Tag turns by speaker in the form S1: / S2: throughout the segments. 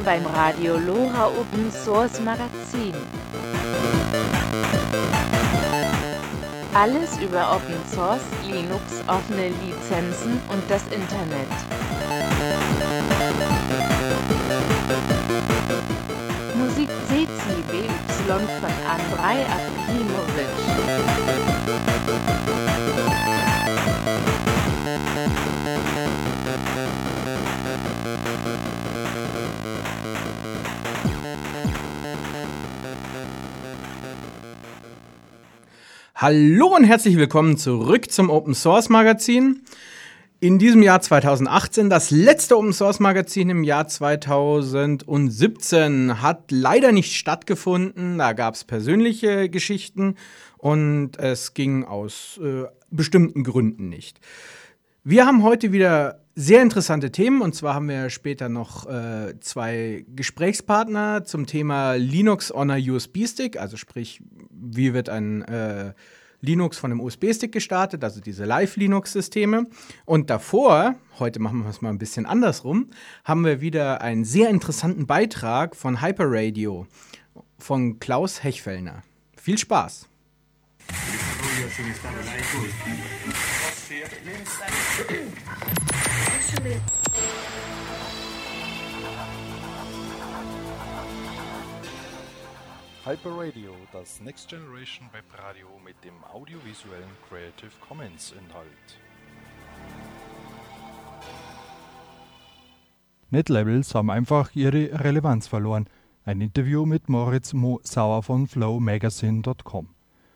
S1: beim Radio LoRa Open Source Magazin. Alles über Open Source, Linux, offene Lizenzen und das Internet. Musik CCBY von Andrei Akimovic.
S2: Hallo und herzlich willkommen zurück zum Open Source Magazin. In diesem Jahr 2018, das letzte Open Source Magazin im Jahr 2017, hat leider nicht stattgefunden. Da gab es persönliche Geschichten und es ging aus bestimmten Gründen nicht. Wir haben heute wieder sehr interessante Themen, und zwar haben wir später noch zwei Gesprächspartner zum Thema Linux on a USB-Stick, also sprich, wie wird ein Linux von einem USB-Stick gestartet, also diese Live-Linux-Systeme. Und davor, heute machen wir es mal ein bisschen andersrum, haben wir wieder einen sehr interessanten Beitrag von Hyperradio von Klaus Hechfellner. Viel Spaß!
S3: Hyperradio, das Next Generation Webradio mit dem audiovisuellen Creative Commons Inhalt. Netlabels haben einfach ihre Relevanz verloren. Ein Interview mit Moritz Mosauer von flowmagazine.com.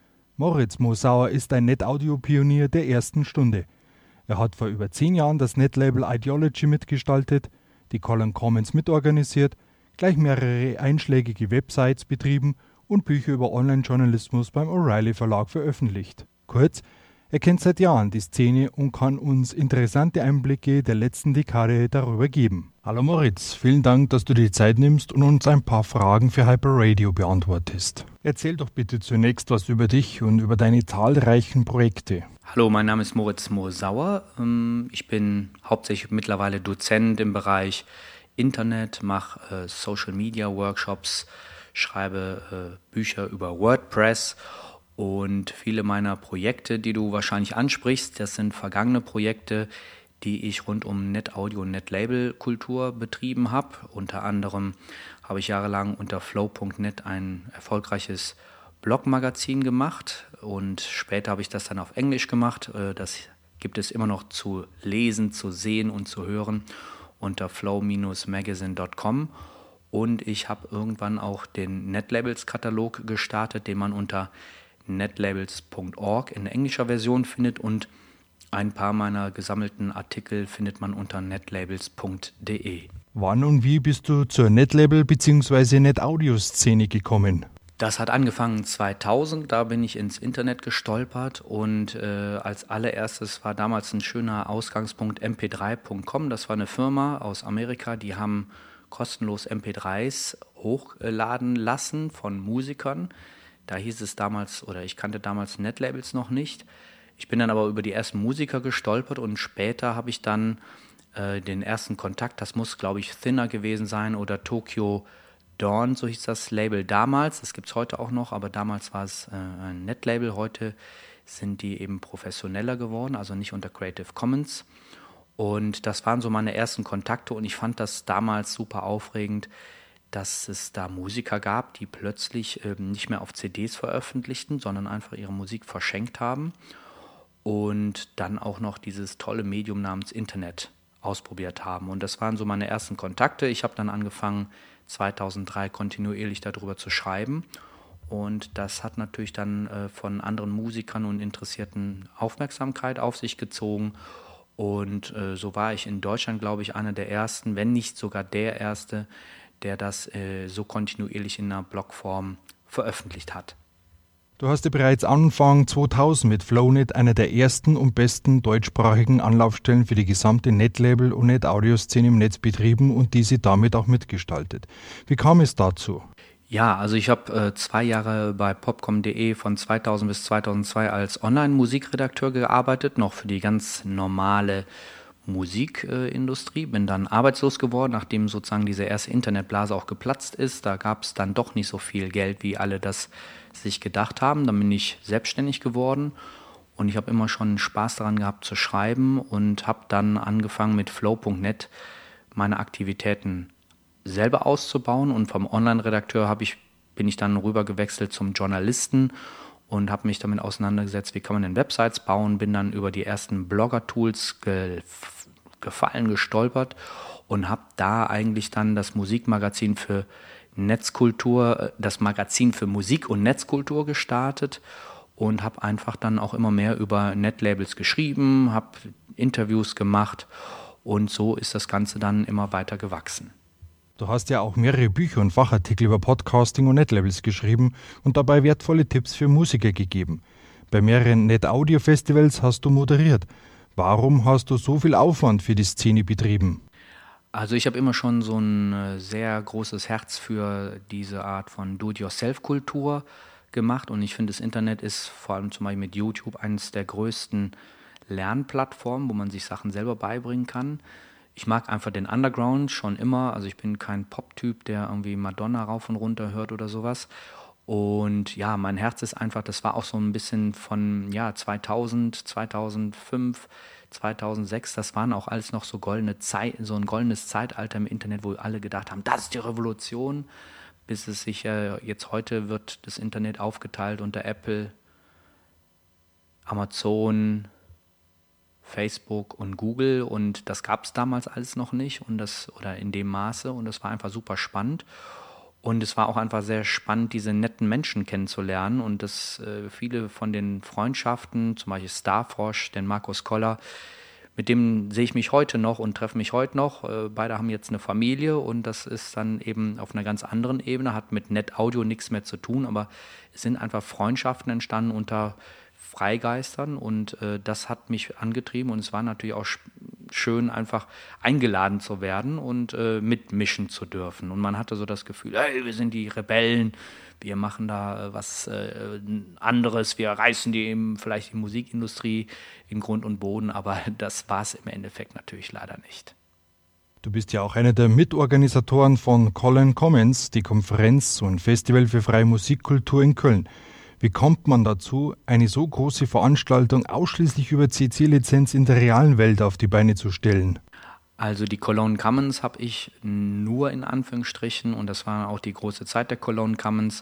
S3: Moritz Mosauer ist ein Net-Audio-Pionier der ersten Stunde. Er hat vor über 10 Jahren das Netlabel Ideology mitgestaltet, die Colin Commons mitorganisiert, gleich mehrere einschlägige Websites betrieben und Bücher über Online-Journalismus beim O'Reilly Verlag veröffentlicht. Kurz, er kennt seit Jahren die Szene und kann uns interessante Einblicke der letzten Dekade darüber geben. Hallo Moritz, vielen Dank, dass du dir die Zeit nimmst und uns ein paar Fragen für Hyperradio beantwortest. Erzähl doch bitte zunächst was über dich und über deine zahlreichen Projekte.
S4: Hallo, mein Name ist Moritz Mosauer. Ich bin hauptsächlich mittlerweile Dozent im Bereich Internet, mache Social Media Workshops, schreibe Bücher über WordPress und viele meiner Projekte, die du wahrscheinlich ansprichst, das sind vergangene Projekte, die ich rund um NetAudio und NetLabel-Kultur betrieben habe. Unter anderem habe ich jahrelang unter flow.net ein erfolgreiches Blogmagazin gemacht und später habe ich das dann auf Englisch gemacht. Das gibt es immer noch zu lesen, zu sehen und zu hören unter flow-magazine.com, und ich habe irgendwann auch den Netlabels-Katalog gestartet, den man unter netlabels.org in englischer Version findet, und ein paar meiner gesammelten Artikel findet man unter netlabels.de.
S3: Wann und wie bist du zur Netlabel- bzw. Net-Audio-Szene gekommen?
S4: Das hat angefangen 2000, da bin ich ins Internet gestolpert und als allererstes war damals ein schöner Ausgangspunkt mp3.com. Das war eine Firma aus Amerika, die haben kostenlos MP3s hochladen lassen von Musikern. Da hieß es damals, oder ich kannte damals Netlabels noch nicht. Ich bin dann aber über die ersten Musiker gestolpert und später habe ich dann den ersten Kontakt, das muss glaube ich Thinner gewesen sein oder Tokyo Dawn, so hieß das Label damals, das gibt es heute auch noch, aber damals war es ein Netlabel, heute sind die eben professioneller geworden, also nicht unter Creative Commons, und das waren so meine ersten Kontakte und ich fand das damals super aufregend, dass es da Musiker gab, die plötzlich nicht mehr auf CDs veröffentlichten, sondern einfach ihre Musik verschenkt haben und dann auch noch dieses tolle Medium namens Internet ausprobiert haben, und das waren so meine ersten Kontakte. Ich habe dann angefangen 2003 kontinuierlich darüber zu schreiben, und das hat natürlich dann von anderen Musikern und Interessierten Aufmerksamkeit auf sich gezogen, und so war ich in Deutschland, glaube ich, einer der ersten, wenn nicht sogar der erste, der das so kontinuierlich in einer Blogform veröffentlicht hat.
S3: Du hast ja bereits Anfang 2000 mit Flownet einer der ersten und besten deutschsprachigen Anlaufstellen für die gesamte Netlabel- und Net-Audio-Szene im Netz betrieben und diese damit auch mitgestaltet. Wie kam es dazu?
S4: Ja, also ich habe 2 Jahre bei popcom.de von 2000 bis 2002 als Online-Musikredakteur gearbeitet, noch für die ganz normale Musikindustrie, bin dann arbeitslos geworden, nachdem sozusagen diese erste Internetblase auch geplatzt ist. Da gab es dann doch nicht so viel Geld, wie alle das sich gedacht haben. Dann bin ich selbstständig geworden und ich habe immer schon Spaß daran gehabt zu schreiben und habe dann angefangen mit flow.net meine Aktivitäten selber auszubauen und vom Online-Redakteur bin ich dann rüber gewechselt zum Journalisten und habe mich damit auseinandergesetzt, wie kann man denn Websites bauen, bin dann über die ersten Blogger-Tools gestolpert und habe da eigentlich dann das Musikmagazin für Netzkultur, das Magazin für Musik und Netzkultur gestartet und habe einfach dann auch immer mehr über Netlabels geschrieben, habe Interviews gemacht und so ist das Ganze dann immer weiter gewachsen.
S3: Du hast ja auch mehrere Bücher und Fachartikel über Podcasting und Netlabels geschrieben und dabei wertvolle Tipps für Musiker gegeben. Bei mehreren Net-Audio-Festivals hast du moderiert. Warum hast du so viel Aufwand für die Szene betrieben?
S4: Also ich habe immer schon so ein sehr großes Herz für diese Art von Do-it-yourself-Kultur gemacht und ich finde, das Internet ist vor allem zum Beispiel mit YouTube eines der größten Lernplattformen, wo man sich Sachen selber beibringen kann. Ich mag einfach den Underground schon immer, also ich bin kein Pop-Typ, der irgendwie Madonna rauf und runter hört oder sowas. Und ja, mein Herz ist einfach, das war auch so ein bisschen von 2000, 2005, 2006, das waren auch alles noch so goldene Zeit, so ein goldenes Zeitalter im Internet, wo alle gedacht haben, das ist die Revolution, bis es sich jetzt heute wird das Internet aufgeteilt unter Apple, Amazon, Facebook und Google und das gab es damals alles noch nicht oder in dem Maße und das war einfach super spannend und es war auch einfach sehr spannend, diese netten Menschen kennenzulernen und viele von den Freundschaften, zum Beispiel Starfrosch, den Markus Koller, mit dem sehe ich mich heute noch und treffe mich heute noch. Beide haben jetzt eine Familie und das ist dann eben auf einer ganz anderen Ebene, hat mit Net-Audio nichts mehr zu tun, aber es sind einfach Freundschaften entstanden unter Freigeistern und das hat mich angetrieben und es war natürlich auch schön, einfach eingeladen zu werden und mitmischen zu dürfen. Und man hatte so das Gefühl, hey, wir sind die Rebellen, wir machen da was anderes, wir reißen vielleicht die Musikindustrie in Grund und Boden, aber das war es im Endeffekt natürlich leider nicht.
S3: Du bist ja auch einer der Mitorganisatoren von Colin Commons, die Konferenz und Festival für freie Musikkultur in Köln. Wie kommt man dazu, eine so große Veranstaltung ausschließlich über CC-Lizenz in der realen Welt auf die Beine zu stellen?
S4: Also die Cologne Commons habe ich nur in Anführungsstrichen und das war auch die große Zeit der Cologne Commons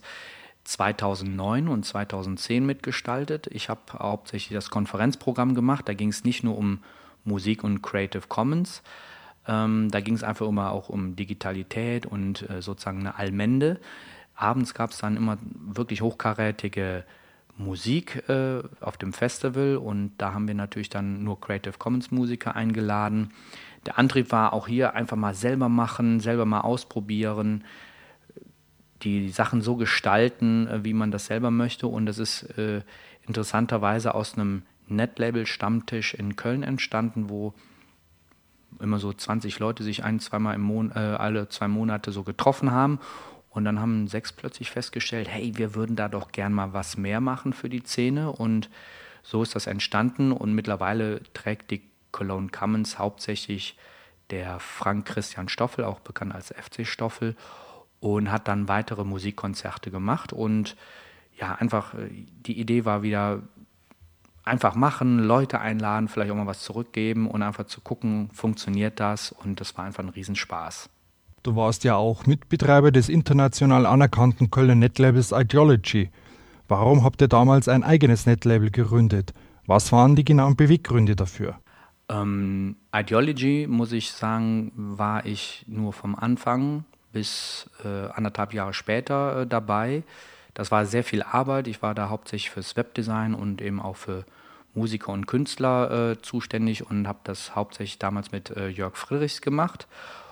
S4: 2009 und 2010 mitgestaltet. Ich habe hauptsächlich das Konferenzprogramm gemacht, da ging es nicht nur um Musik und Creative Commons, da ging es einfach immer auch um Digitalität und sozusagen eine Allmende. Abends gab es dann immer wirklich hochkarätige Musik auf dem Festival und da haben wir natürlich dann nur Creative Commons Musiker eingeladen. Der Antrieb war auch hier einfach mal selber machen, selber mal ausprobieren, die Sachen so gestalten, wie man das selber möchte und das ist interessanterweise aus einem Netlabel-Stammtisch in Köln entstanden, wo immer so 20 Leute sich alle 2 Monate so getroffen haben. Und dann haben 6 plötzlich festgestellt, hey, wir würden da doch gern mal was mehr machen für die Szene. Und so ist das entstanden. Und mittlerweile trägt die Cologne Commons hauptsächlich der Frank Christian Stoffel, auch bekannt als FC Stoffel, und hat dann weitere Musikkonzerte gemacht. Und ja, einfach die Idee war wieder, einfach machen, Leute einladen, vielleicht auch mal was zurückgeben und einfach zu gucken, funktioniert das? Und das war einfach ein Riesenspaß.
S3: Du warst ja auch Mitbetreiber des international anerkannten Kölner Netlabels Ideology. Warum habt ihr damals ein eigenes Netlabel gegründet? Was waren die genauen Beweggründe dafür?
S4: Ideology, muss ich sagen, war ich nur vom Anfang bis 1,5 Jahre später dabei. Das war sehr viel Arbeit. Ich war da hauptsächlich fürs Webdesign und eben auch für Musiker und Künstler zuständig und habe das hauptsächlich damals mit Jörg Friedrichs gemacht.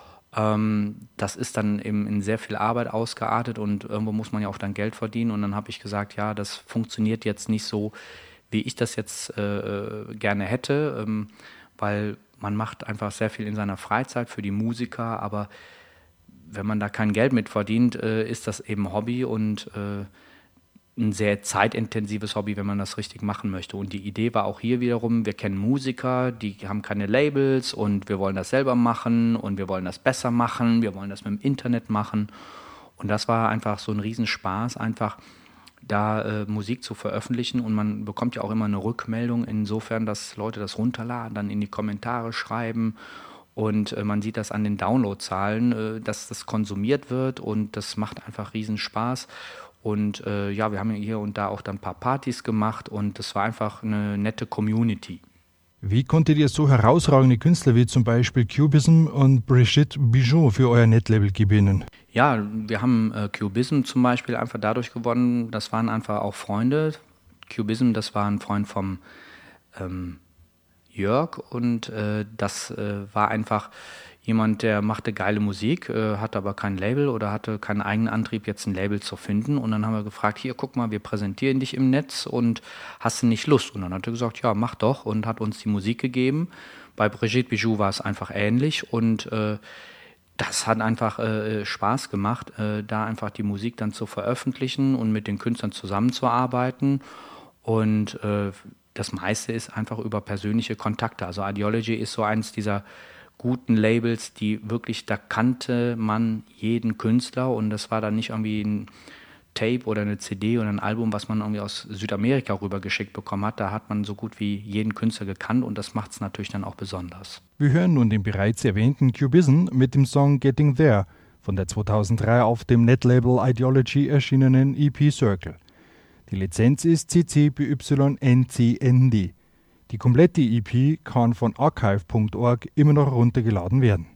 S4: Das ist dann eben in sehr viel Arbeit ausgeartet und irgendwo muss man ja auch dann Geld verdienen und dann habe ich gesagt, ja, das funktioniert jetzt nicht so, wie ich das jetzt gerne hätte, weil man macht einfach sehr viel in seiner Freizeit für die Musiker, aber wenn man da kein Geld mit verdient, ist das eben Hobby und ein sehr zeitintensives Hobby, wenn man das richtig machen möchte. Und die Idee war auch hier wiederum, wir kennen Musiker, die haben keine Labels und wir wollen das selber machen und wir wollen das besser machen, wir wollen das mit dem Internet machen. Und das war einfach so ein Riesenspaß, einfach da Musik zu veröffentlichen, und man bekommt ja auch immer eine Rückmeldung, insofern, dass Leute das runterladen, dann in die Kommentare schreiben, und man sieht das an den Downloadzahlen, dass das konsumiert wird, und das macht einfach Riesenspaß. Und ja, wir haben hier und da auch dann ein paar Partys gemacht, und das war einfach eine nette Community.
S3: Wie konntet ihr so herausragende Künstler wie zum Beispiel Cubism und Brigitte Bijou für euer Netlabel gewinnen?
S4: Ja, wir haben Cubism zum Beispiel einfach dadurch gewonnen, das waren einfach auch Freunde. Cubism, das war ein Freund vom Jörg, und das war einfach jemand, der machte geile Musik, hatte aber kein Label oder hatte keinen eigenen Antrieb, jetzt ein Label zu finden. Und dann haben wir gefragt, hier, guck mal, wir präsentieren dich im Netz und hast du nicht Lust? Und dann hat er gesagt, ja, mach doch, und hat uns die Musik gegeben. Bei Brigitte Bijou war es einfach ähnlich, und das hat einfach Spaß gemacht, da einfach die Musik dann zu veröffentlichen und mit den Künstlern zusammenzuarbeiten. Und das meiste ist einfach über persönliche Kontakte. Also Ideology ist so eins dieser guten Labels, die wirklich, da kannte man jeden Künstler, und das war dann nicht irgendwie ein Tape oder eine CD oder ein Album, was man irgendwie aus Südamerika rübergeschickt bekommen hat. Da hat man so gut wie jeden Künstler gekannt, und das macht es natürlich dann auch besonders.
S3: Wir hören nun den bereits erwähnten Cubism mit dem Song Getting There von der 2003 auf dem Netlabel Ideology erschienenen EP Circle. Die Lizenz ist CC BY NCND. Die komplette EP kann von archive.org immer noch runtergeladen werden.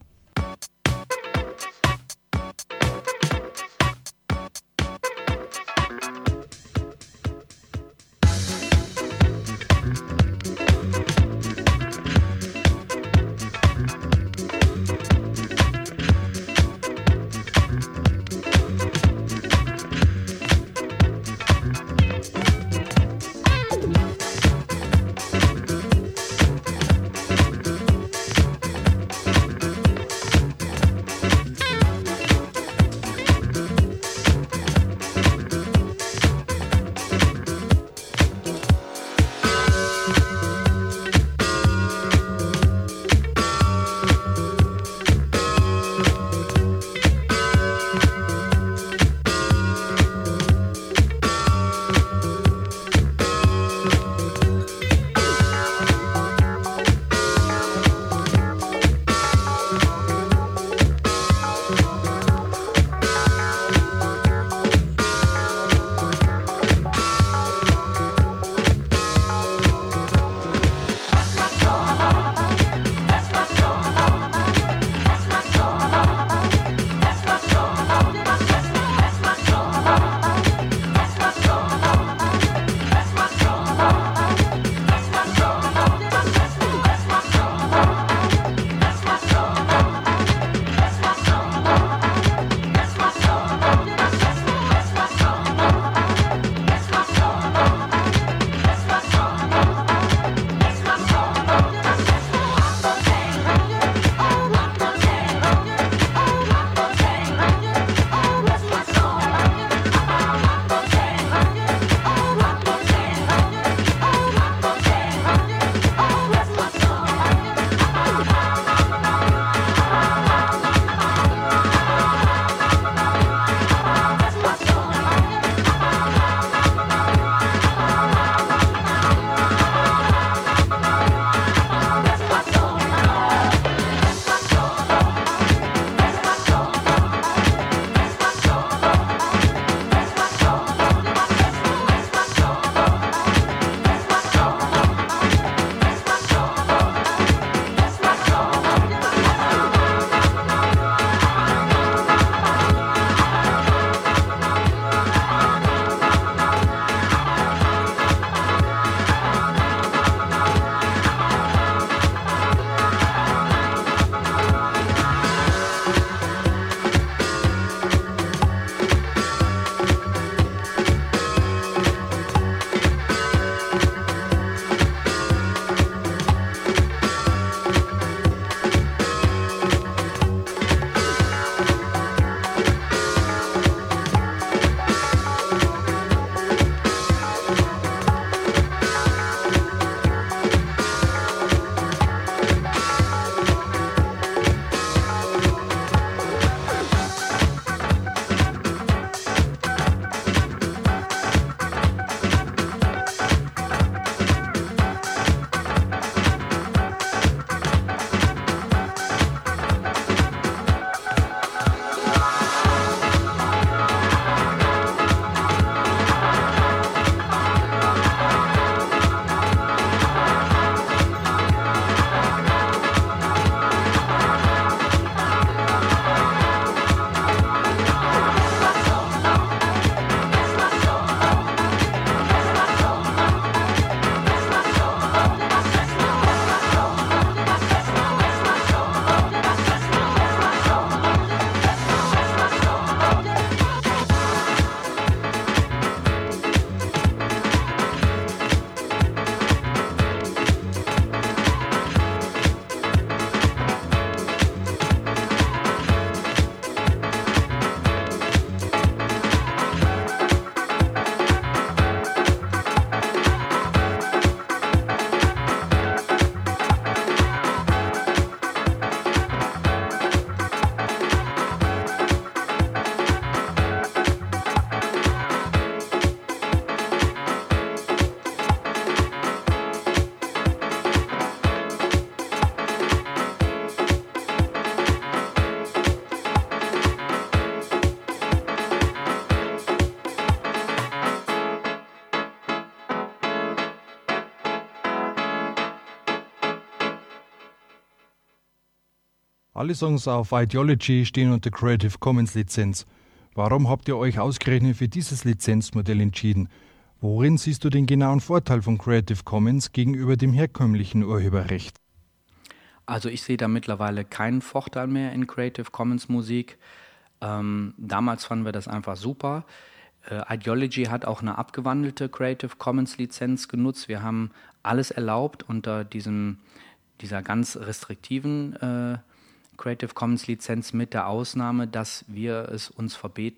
S3: Alle Songs auf Ideology stehen unter Creative Commons Lizenz. Warum habt ihr euch ausgerechnet für dieses Lizenzmodell entschieden? Worin siehst du den genauen Vorteil von Creative Commons gegenüber dem herkömmlichen Urheberrecht?
S4: Also ich sehe da mittlerweile keinen Vorteil mehr in Creative Commons Musik. Damals fanden wir das einfach super. Ideology hat auch eine abgewandelte Creative Commons Lizenz genutzt. Wir haben alles erlaubt unter dieser ganz restriktiven Creative Commons Lizenz mit der Ausnahme, dass wir es uns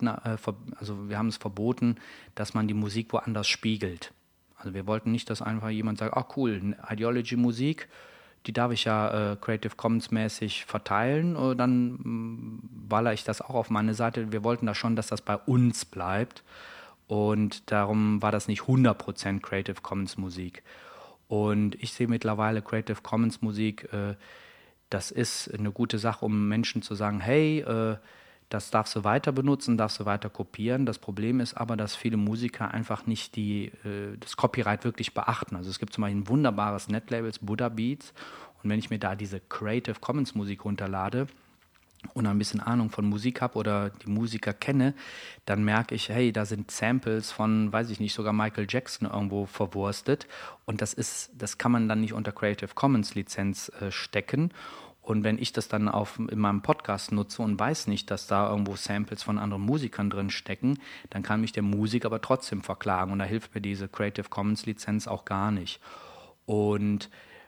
S4: wir haben es verboten, dass man die Musik woanders spiegelt. Also wir wollten nicht, dass einfach jemand sagt, ach cool, Ideology Musik, die darf ich ja Creative Commons mäßig verteilen, dann ballere ich das auch auf meine Seite. Wir wollten da schon, dass das bei uns bleibt und darum war das nicht 100% Creative Commons Musik. Und ich sehe mittlerweile Creative Commons Musik, das ist eine gute Sache, um Menschen zu sagen, hey, das darfst du weiter benutzen, darfst du weiter kopieren. Das Problem ist aber, dass viele Musiker einfach nicht das Copyright wirklich beachten. Also es gibt zum Beispiel ein wunderbares Netlabel, Buddha Beats. Und wenn ich mir da diese Creative Commons Musik runterlade und ein bisschen Ahnung von Musik habe oder die Musiker kenne, dann merke ich, hey, da sind Samples von, weiß ich nicht, sogar Michael Jackson irgendwo verwurstet. Und das kann man dann nicht unter Creative Commons Lizenz stecken. Und wenn ich das dann in meinem Podcast nutze und weiß nicht, dass da irgendwo Samples von anderen Musikern drin stecken, dann kann mich der Musiker aber trotzdem verklagen. Und da hilft mir diese Creative Commons Lizenz auch gar nicht. Und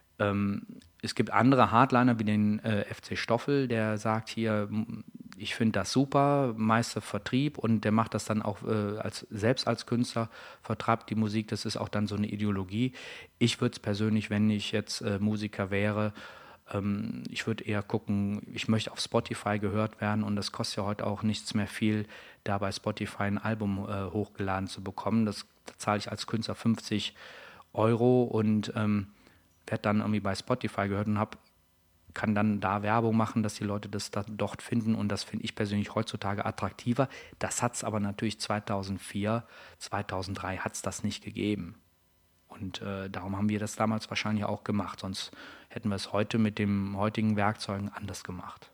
S4: es gibt andere Hardliner wie den FC Stoffel, der sagt hier, ich finde das super, Meister Vertrieb, und der macht das dann auch selbst als Künstler, vertreibt die Musik, das ist auch dann so eine Ideologie. Ich würde es persönlich, wenn ich jetzt Musiker wäre, ich würde eher gucken, ich möchte auf Spotify gehört werden, und das kostet ja heute auch nichts mehr viel, da bei Spotify ein Album hochgeladen zu bekommen. Da zahle ich als Künstler 50 € und werde dann irgendwie bei Spotify gehört und kann dann da Werbung machen, dass die Leute das da dort finden, und das finde ich persönlich heutzutage attraktiver. Das hat es aber natürlich 2004, 2003 hat es das nicht gegeben. Und darum haben wir das damals wahrscheinlich auch gemacht, sonst hätten wir es heute mit den heutigen Werkzeugen anders gemacht.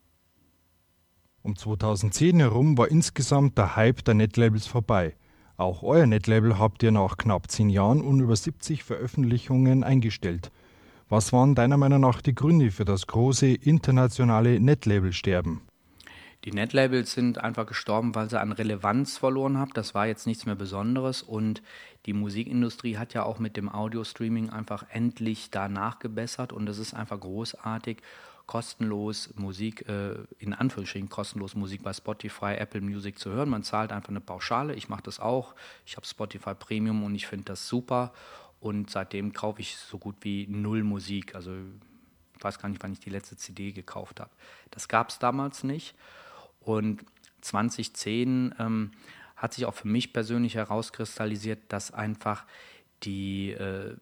S3: Um 2010 herum war insgesamt der Hype der Netlabels vorbei. Auch euer Netlabel habt ihr nach knapp 10 Jahren und über 70 Veröffentlichungen eingestellt. Was waren deiner Meinung nach die Gründe für das große internationale Netlabel-Sterben?
S4: Die Netlabels sind einfach gestorben, weil sie an Relevanz verloren haben. Das war jetzt nichts mehr Besonderes, und die Musikindustrie hat ja auch mit dem Audio-Streaming einfach endlich da nachgebessert, und es ist einfach großartig, kostenlos Musik, in Anführungsstrichen kostenlos Musik bei Spotify, Apple Music zu hören. Man zahlt einfach eine Pauschale, ich mache das auch, ich habe Spotify Premium und ich finde das super. Und seitdem kaufe ich so gut wie null Musik. Also ich weiß gar nicht, wann ich die letzte CD gekauft habe. Das gab es damals nicht. Und 2010 hat sich auch für mich persönlich herauskristallisiert, dass einfach die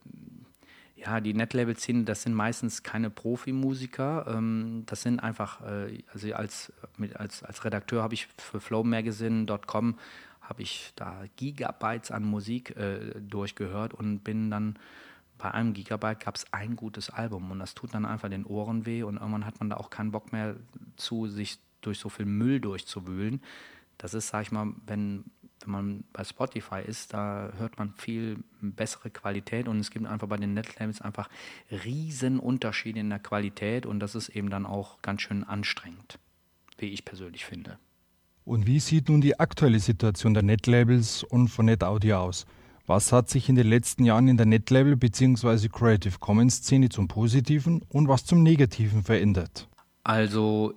S4: Netlabel-Szene, das sind meistens keine Profimusiker. Das sind einfach, also als Redakteur habe ich für flowmagazine.com habe ich da Gigabytes an Musik durchgehört und bin dann bei einem Gigabyte gab es ein gutes Album, und das tut dann einfach den Ohren weh, und irgendwann hat man da auch keinen Bock mehr zu, sich durch so viel Müll durchzuwühlen. Das ist, sag ich mal, wenn man bei Spotify ist, da hört man viel bessere Qualität, und es gibt einfach bei den Netlabels einfach riesen Unterschiede in der Qualität, und das ist eben dann auch ganz schön anstrengend, wie ich persönlich finde.
S3: Und wie sieht nun die aktuelle Situation der Netlabels und von NetAudio aus? Was hat sich in den letzten Jahren in der Netlabel bzw. Creative Commons Szene zum Positiven und was zum Negativen verändert?
S4: Also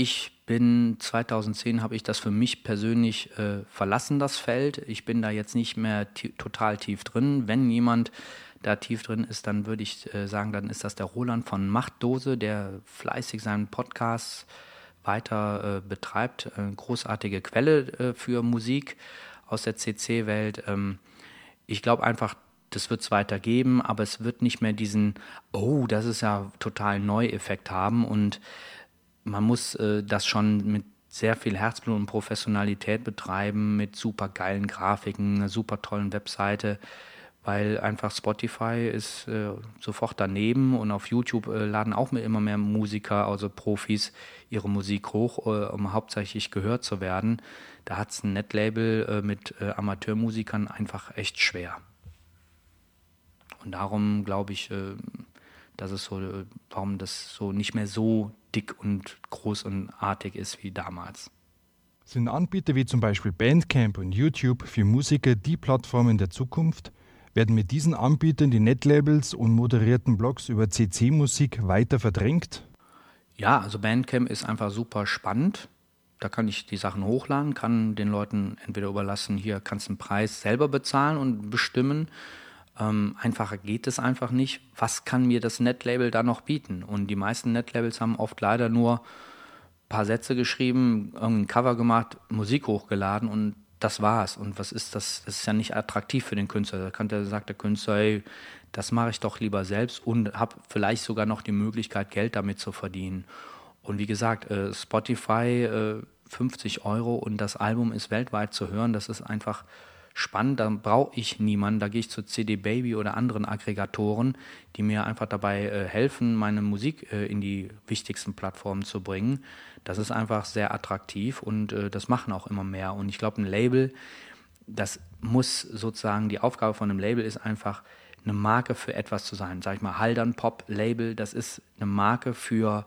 S4: 2010 habe ich das für mich persönlich verlassen, das Feld. Ich bin da jetzt nicht mehr total tief drin. Wenn jemand da tief drin ist, dann würde ich sagen, dann ist das der Roland von Machtdose, der fleißig seinen Podcast weiter betreibt. Großartige Quelle für Musik aus der CC-Welt. Ich glaube einfach, das wird es weiter geben, aber es wird nicht mehr diesen, oh, das ist ja total Neu-Effekt haben, und man muss das schon mit sehr viel Herzblut und Professionalität betreiben, mit super geilen Grafiken, einer super tollen Webseite, weil einfach Spotify ist sofort daneben und auf YouTube laden auch immer mehr Musiker, also Profis, ihre Musik hoch, um hauptsächlich gehört zu werden. Da hat es ein Netlabel mit Amateurmusikern einfach echt schwer. Und darum glaube ich, dass es so, warum das so nicht mehr so dick und groß und artig ist wie damals.
S3: Sind Anbieter wie zum Beispiel Bandcamp und YouTube für Musiker die Plattformen der Zukunft? Werden mit diesen Anbietern die Netlabels und moderierten Blogs über CC-Musik weiter verdrängt?
S4: Ja, also Bandcamp ist einfach super spannend. Da kann ich die Sachen hochladen, kann den Leuten entweder überlassen, hier kannst du einen Preis selber bezahlen und bestimmen. Einfacher geht es einfach nicht. Was kann mir das Netlabel da noch bieten? Und die meisten Netlabels haben oft leider nur ein paar Sätze geschrieben, irgendein Cover gemacht, Musik hochgeladen und das war's. Und was ist das? Das ist ja nicht attraktiv für den Künstler. Sagt der Künstler, hey, das mache ich doch lieber selbst und habe vielleicht sogar noch die Möglichkeit, Geld damit zu verdienen. Und wie gesagt, Spotify 50 € und das Album ist weltweit zu hören. Das ist einfach spannend. Da brauche ich niemanden. Da gehe ich zu CD Baby oder anderen Aggregatoren, die mir einfach dabei helfen, meine Musik in die wichtigsten Plattformen zu bringen. Das ist einfach sehr attraktiv und das machen auch immer mehr. Und ich glaube, ein Label, das muss sozusagen, die Aufgabe von einem Label ist einfach, eine Marke für etwas zu sein. Sag ich mal, Haldern Pop Label, das ist eine Marke für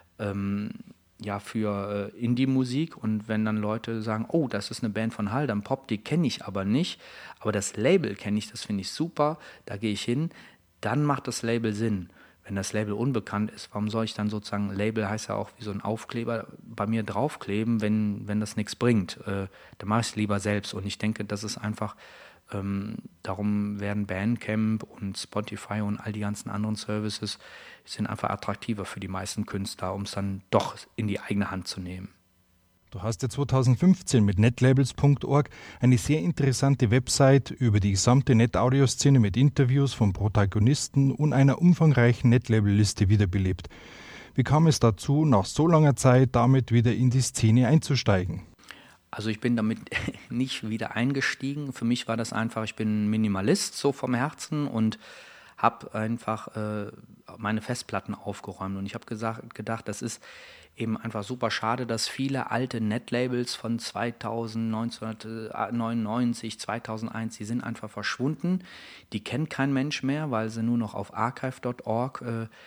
S4: Indie-Musik. Und wenn dann Leute sagen, oh, das ist eine Band von Haldern Pop, die kenne ich aber nicht, aber das Label kenne ich, das finde ich super, da gehe ich hin, dann macht das Label Sinn. Wenn das Label unbekannt ist, warum soll ich dann sozusagen, Label heißt ja auch wie so ein Aufkleber, bei mir draufkleben, wenn das nichts bringt? Dann mache ich es lieber selbst. Und ich denke, das ist einfach, darum werden Bandcamp und Spotify und all die ganzen anderen Services sind einfach attraktiver für die meisten Künstler, um es dann doch in die eigene Hand zu nehmen.
S3: Du hast ja 2015 mit netlabels.org eine sehr interessante Website über die gesamte Net-Audio-Szene mit Interviews von Protagonisten und einer umfangreichen Netlabel-Liste wiederbelebt. Wie kam es dazu, nach so langer Zeit damit wieder in die Szene einzusteigen?
S4: Also ich bin damit nicht wieder eingestiegen. Für mich war das einfach, ich bin Minimalist so vom Herzen und habe einfach meine Festplatten aufgeräumt. Und ich habe gedacht, das ist eben einfach super schade, dass viele alte Netlabels von 2000, 1999, 2001, die sind einfach verschwunden. Die kennt kein Mensch mehr, weil sie nur noch auf archive.org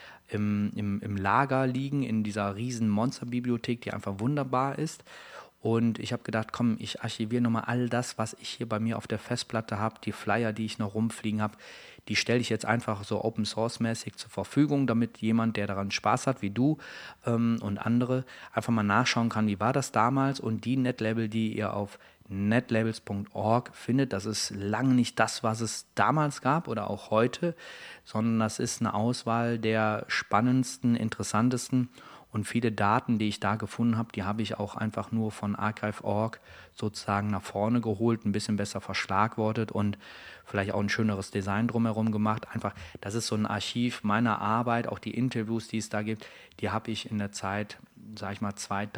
S4: im Lager liegen, in dieser riesen Monsterbibliothek, die einfach wunderbar ist. Und ich habe gedacht, komm, ich archiviere nochmal all das, was ich hier bei mir auf der Festplatte habe, die Flyer, die ich noch rumfliegen habe, die stelle ich jetzt einfach so Open-Source-mäßig zur Verfügung, damit jemand, der daran Spaß hat, wie du und andere, einfach mal nachschauen kann, wie war das damals. Und die Netlabel, die ihr auf netlabels.org findet, das ist lange nicht das, was es damals gab oder auch heute, sondern das ist eine Auswahl der spannendsten, interessantesten. Und viele Daten, die ich da gefunden habe, die habe ich auch einfach nur von archive.org sozusagen nach vorne geholt, ein bisschen besser verschlagwortet und vielleicht auch ein schöneres Design drumherum gemacht. Einfach, das ist so ein Archiv meiner Arbeit, auch die Interviews, die es da gibt, die habe ich in der Zeit, sage ich mal,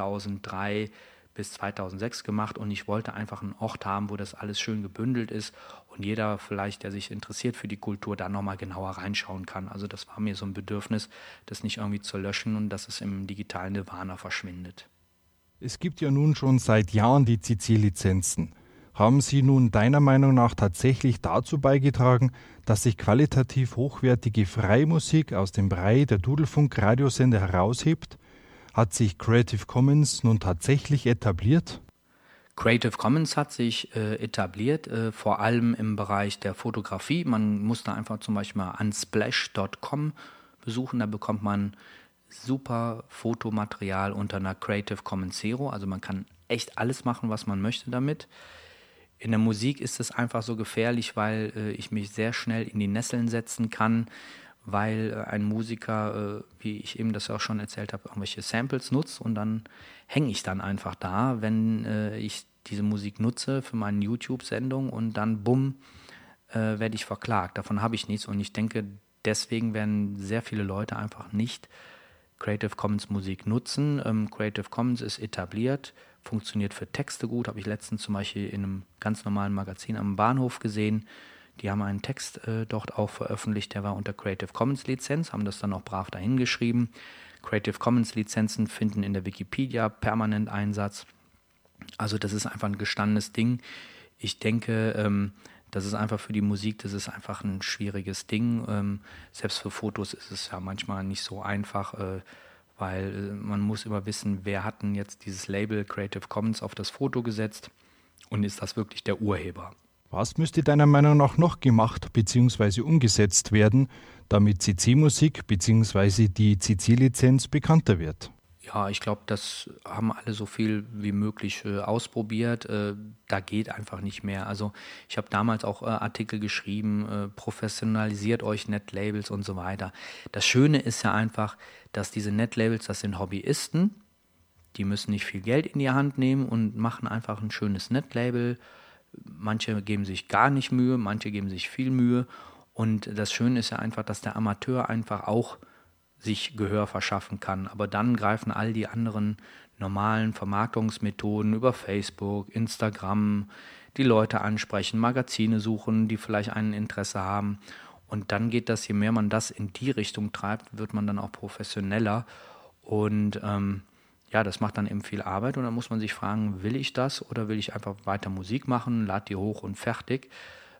S4: 2003 bis 2006 gemacht und ich wollte einfach einen Ort haben, wo das alles schön gebündelt ist und jeder vielleicht, der sich interessiert für die Kultur, da nochmal genauer reinschauen kann. Also das war mir so ein Bedürfnis, das nicht irgendwie zu löschen und dass es im digitalen Nirvana verschwindet.
S3: Es gibt ja nun schon seit Jahren die CC-Lizenzen. Haben sie nun deiner Meinung nach tatsächlich dazu beigetragen, dass sich qualitativ hochwertige Freimusik aus dem Brei der Dudelfunk-Radiosender heraushebt? Hat sich Creative Commons nun tatsächlich etabliert?
S4: Creative Commons hat sich etabliert, vor allem im Bereich der Fotografie. Man muss da einfach zum Beispiel mal unsplash.com besuchen, da bekommt man super Fotomaterial unter einer Creative Commons Zero. Also man kann echt alles machen, was man möchte damit. In der Musik ist es einfach so gefährlich, weil ich mich sehr schnell in die Nesseln setzen kann, weil ein Musiker, wie ich eben das auch schon erzählt habe, irgendwelche Samples nutzt und dann hänge ich dann einfach da, wenn ich diese Musik nutze für meine YouTube-Sendung und dann bumm, werde ich verklagt. Davon habe ich nichts und ich denke, deswegen werden sehr viele Leute einfach nicht Creative Commons Musik nutzen. Creative Commons ist etabliert, funktioniert für Texte gut, habe ich letztens zum Beispiel in einem ganz normalen Magazin am Bahnhof gesehen. Die haben einen Text dort auch veröffentlicht, der war unter Creative Commons Lizenz, haben das dann auch brav dahingeschrieben. Creative Commons Lizenzen finden in der Wikipedia permanent Einsatz. Also das ist einfach ein gestandenes Ding. Ich denke, das ist einfach für die Musik, das ist einfach ein schwieriges Ding. Selbst für Fotos ist es ja manchmal nicht so einfach, weil man muss immer wissen, wer hat denn jetzt dieses Label Creative Commons auf das Foto gesetzt und ist das wirklich der Urheber?
S3: Was müsste deiner Meinung nach noch gemacht bzw. umgesetzt werden, damit CC-Musik bzw. die CC-Lizenz bekannter wird?
S4: Ja, ich glaube, das haben alle so viel wie möglich ausprobiert. Da geht einfach nicht mehr. Also ich habe damals auch Artikel geschrieben, professionalisiert euch Netlabels und so weiter. Das Schöne ist ja einfach, dass diese Netlabels, das sind Hobbyisten, die müssen nicht viel Geld in die Hand nehmen und machen einfach ein schönes Netlabel. Manche geben sich gar nicht Mühe, manche geben sich viel Mühe. Und das Schöne ist ja einfach, dass der Amateur einfach auch sich Gehör verschaffen kann. Aber dann greifen all die anderen normalen Vermarktungsmethoden über Facebook, Instagram, die Leute ansprechen, Magazine suchen, die vielleicht ein Interesse haben. Und dann geht das, je mehr man das in die Richtung treibt, wird man dann auch professioneller. Und ja, das macht dann eben viel Arbeit und dann muss man sich fragen, will ich das oder will ich einfach weiter Musik machen, lad die hoch und fertig.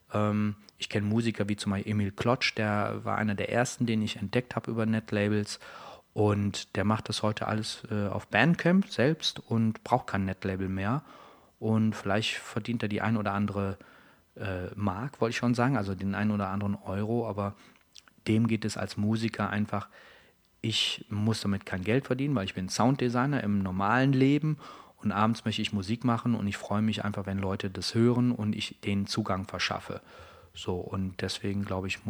S4: Ich kenne Musiker wie zum Beispiel Emil Klotsch, der war einer der ersten, den ich entdeckt habe über Netlabels und der macht das heute alles auf Bandcamp selbst und braucht kein Netlabel mehr und vielleicht verdient er die ein oder andere Mark, wollte ich schon sagen, also den ein oder anderen Euro, aber dem geht es als Musiker einfach. Ich muss damit kein Geld verdienen, weil ich bin Sounddesigner im normalen Leben und abends möchte ich Musik machen und ich freue mich einfach, wenn Leute das hören und ich denen Zugang verschaffe. So, und deswegen glaube ich,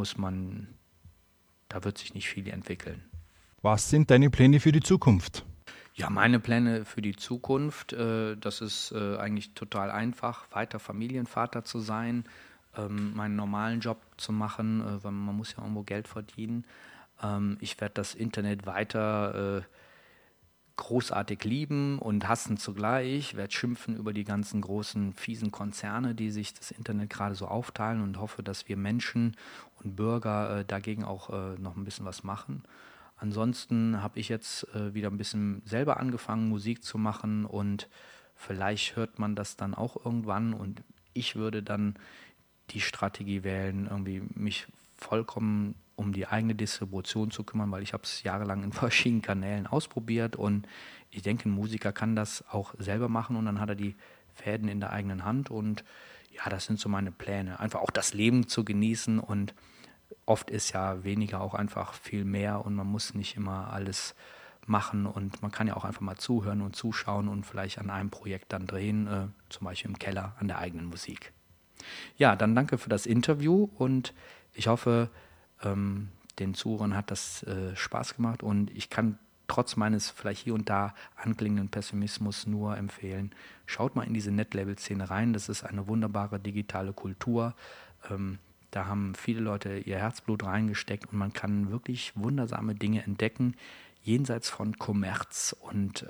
S4: da wird sich nicht viel entwickeln.
S3: Was sind deine Pläne für die Zukunft?
S4: Ja, meine Pläne für die Zukunft, das ist eigentlich total einfach, weiter Familienvater zu sein, meinen normalen Job zu machen, weil man muss ja irgendwo Geld verdienen. Ich werde das Internet weiter großartig lieben und hassen zugleich, werde schimpfen über die ganzen großen, fiesen Konzerne, die sich das Internet gerade so aufteilen und hoffe, dass wir Menschen und Bürger dagegen auch noch ein bisschen was machen. Ansonsten habe ich jetzt wieder ein bisschen selber angefangen, Musik zu machen und vielleicht hört man das dann auch irgendwann und ich würde dann die Strategie wählen, irgendwie mich vollkommen um die eigene Distribution zu kümmern, weil ich habe es jahrelang in verschiedenen Kanälen ausprobiert und ich denke, ein Musiker kann das auch selber machen und dann hat er die Fäden in der eigenen Hand und ja, das sind so meine Pläne. Einfach auch das Leben zu genießen und oft ist ja weniger auch einfach viel mehr und man muss nicht immer alles machen und man kann ja auch einfach mal zuhören und zuschauen und vielleicht an einem Projekt dann drehen, zum Beispiel im Keller an der eigenen Musik. Ja, dann danke für das Interview und ich hoffe, den Zuhörern hat das Spaß gemacht und ich kann trotz meines vielleicht hier und da anklingenden Pessimismus nur empfehlen, schaut mal in diese Netlabel-Szene rein, das ist eine wunderbare digitale Kultur, da haben viele Leute ihr Herzblut reingesteckt und man kann wirklich wundersame Dinge entdecken, jenseits von Kommerz und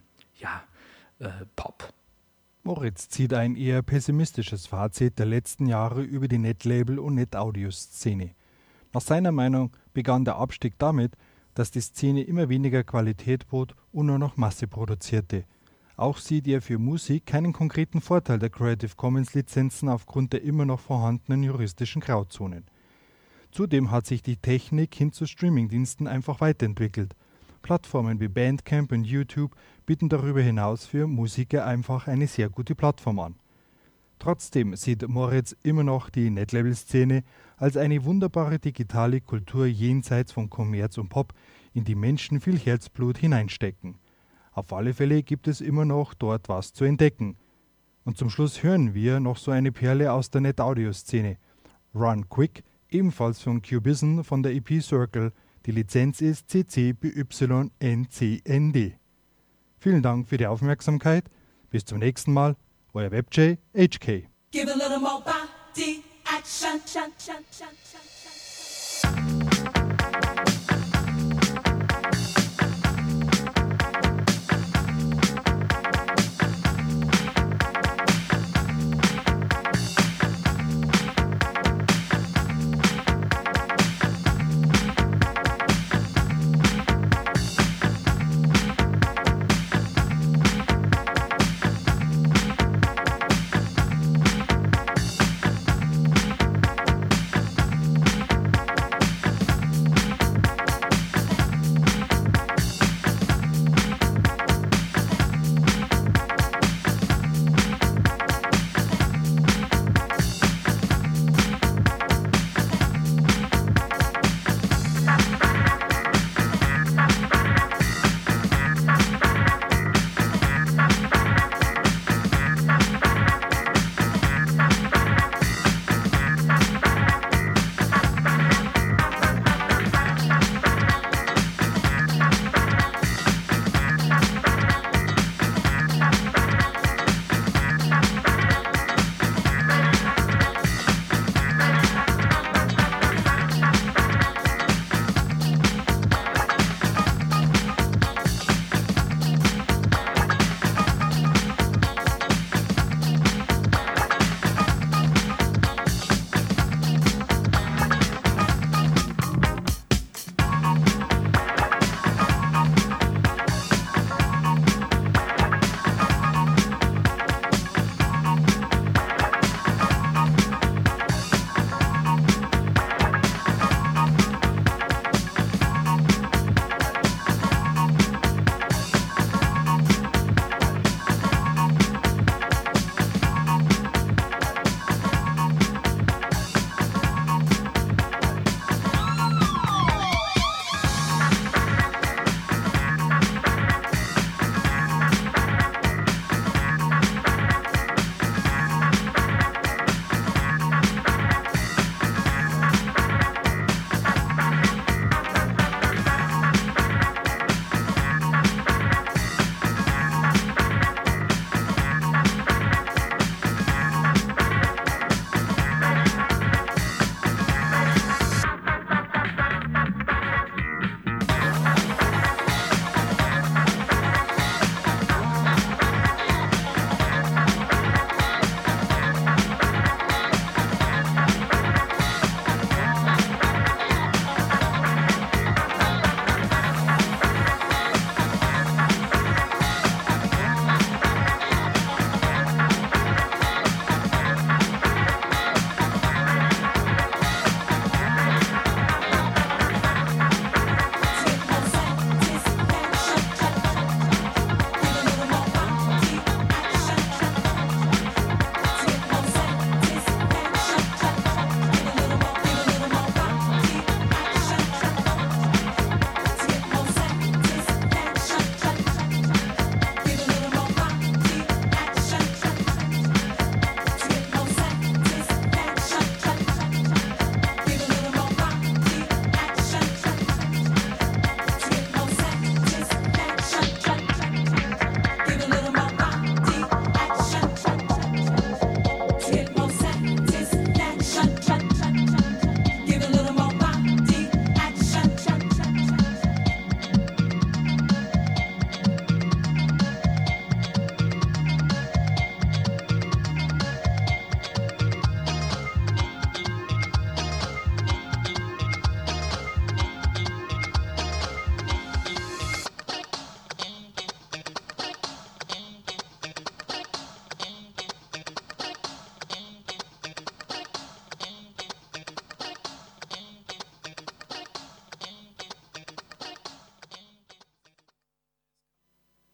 S4: Pop.
S3: Moritz zieht ein eher pessimistisches Fazit der letzten Jahre über die Netlabel- und Netaudio-Szene. Nach seiner Meinung begann der Abstieg damit, dass die Szene immer weniger Qualität bot und nur noch Masse produzierte. Auch sieht er für Musik keinen konkreten Vorteil der Creative Commons Lizenzen aufgrund der immer noch vorhandenen juristischen Grauzonen. Zudem hat sich die Technik hin zu Streamingdiensten einfach weiterentwickelt. Plattformen wie Bandcamp und YouTube bieten darüber hinaus für Musiker einfach eine sehr gute Plattform an. Trotzdem sieht Moritz immer noch die Netlabel-Szene als eine wunderbare digitale Kultur jenseits von Kommerz und Pop, in die Menschen viel Herzblut hineinstecken. Auf alle Fälle gibt es immer noch dort was zu entdecken. Und zum Schluss hören wir noch so eine Perle aus der Netaudio-Szene. Run Quick, ebenfalls von Cubism von der EP Circle. Die Lizenz ist CC BY NCND. Vielen Dank für die Aufmerksamkeit. Bis zum nächsten Mal. Euer WebJ HK.
S5: Give a little more body action.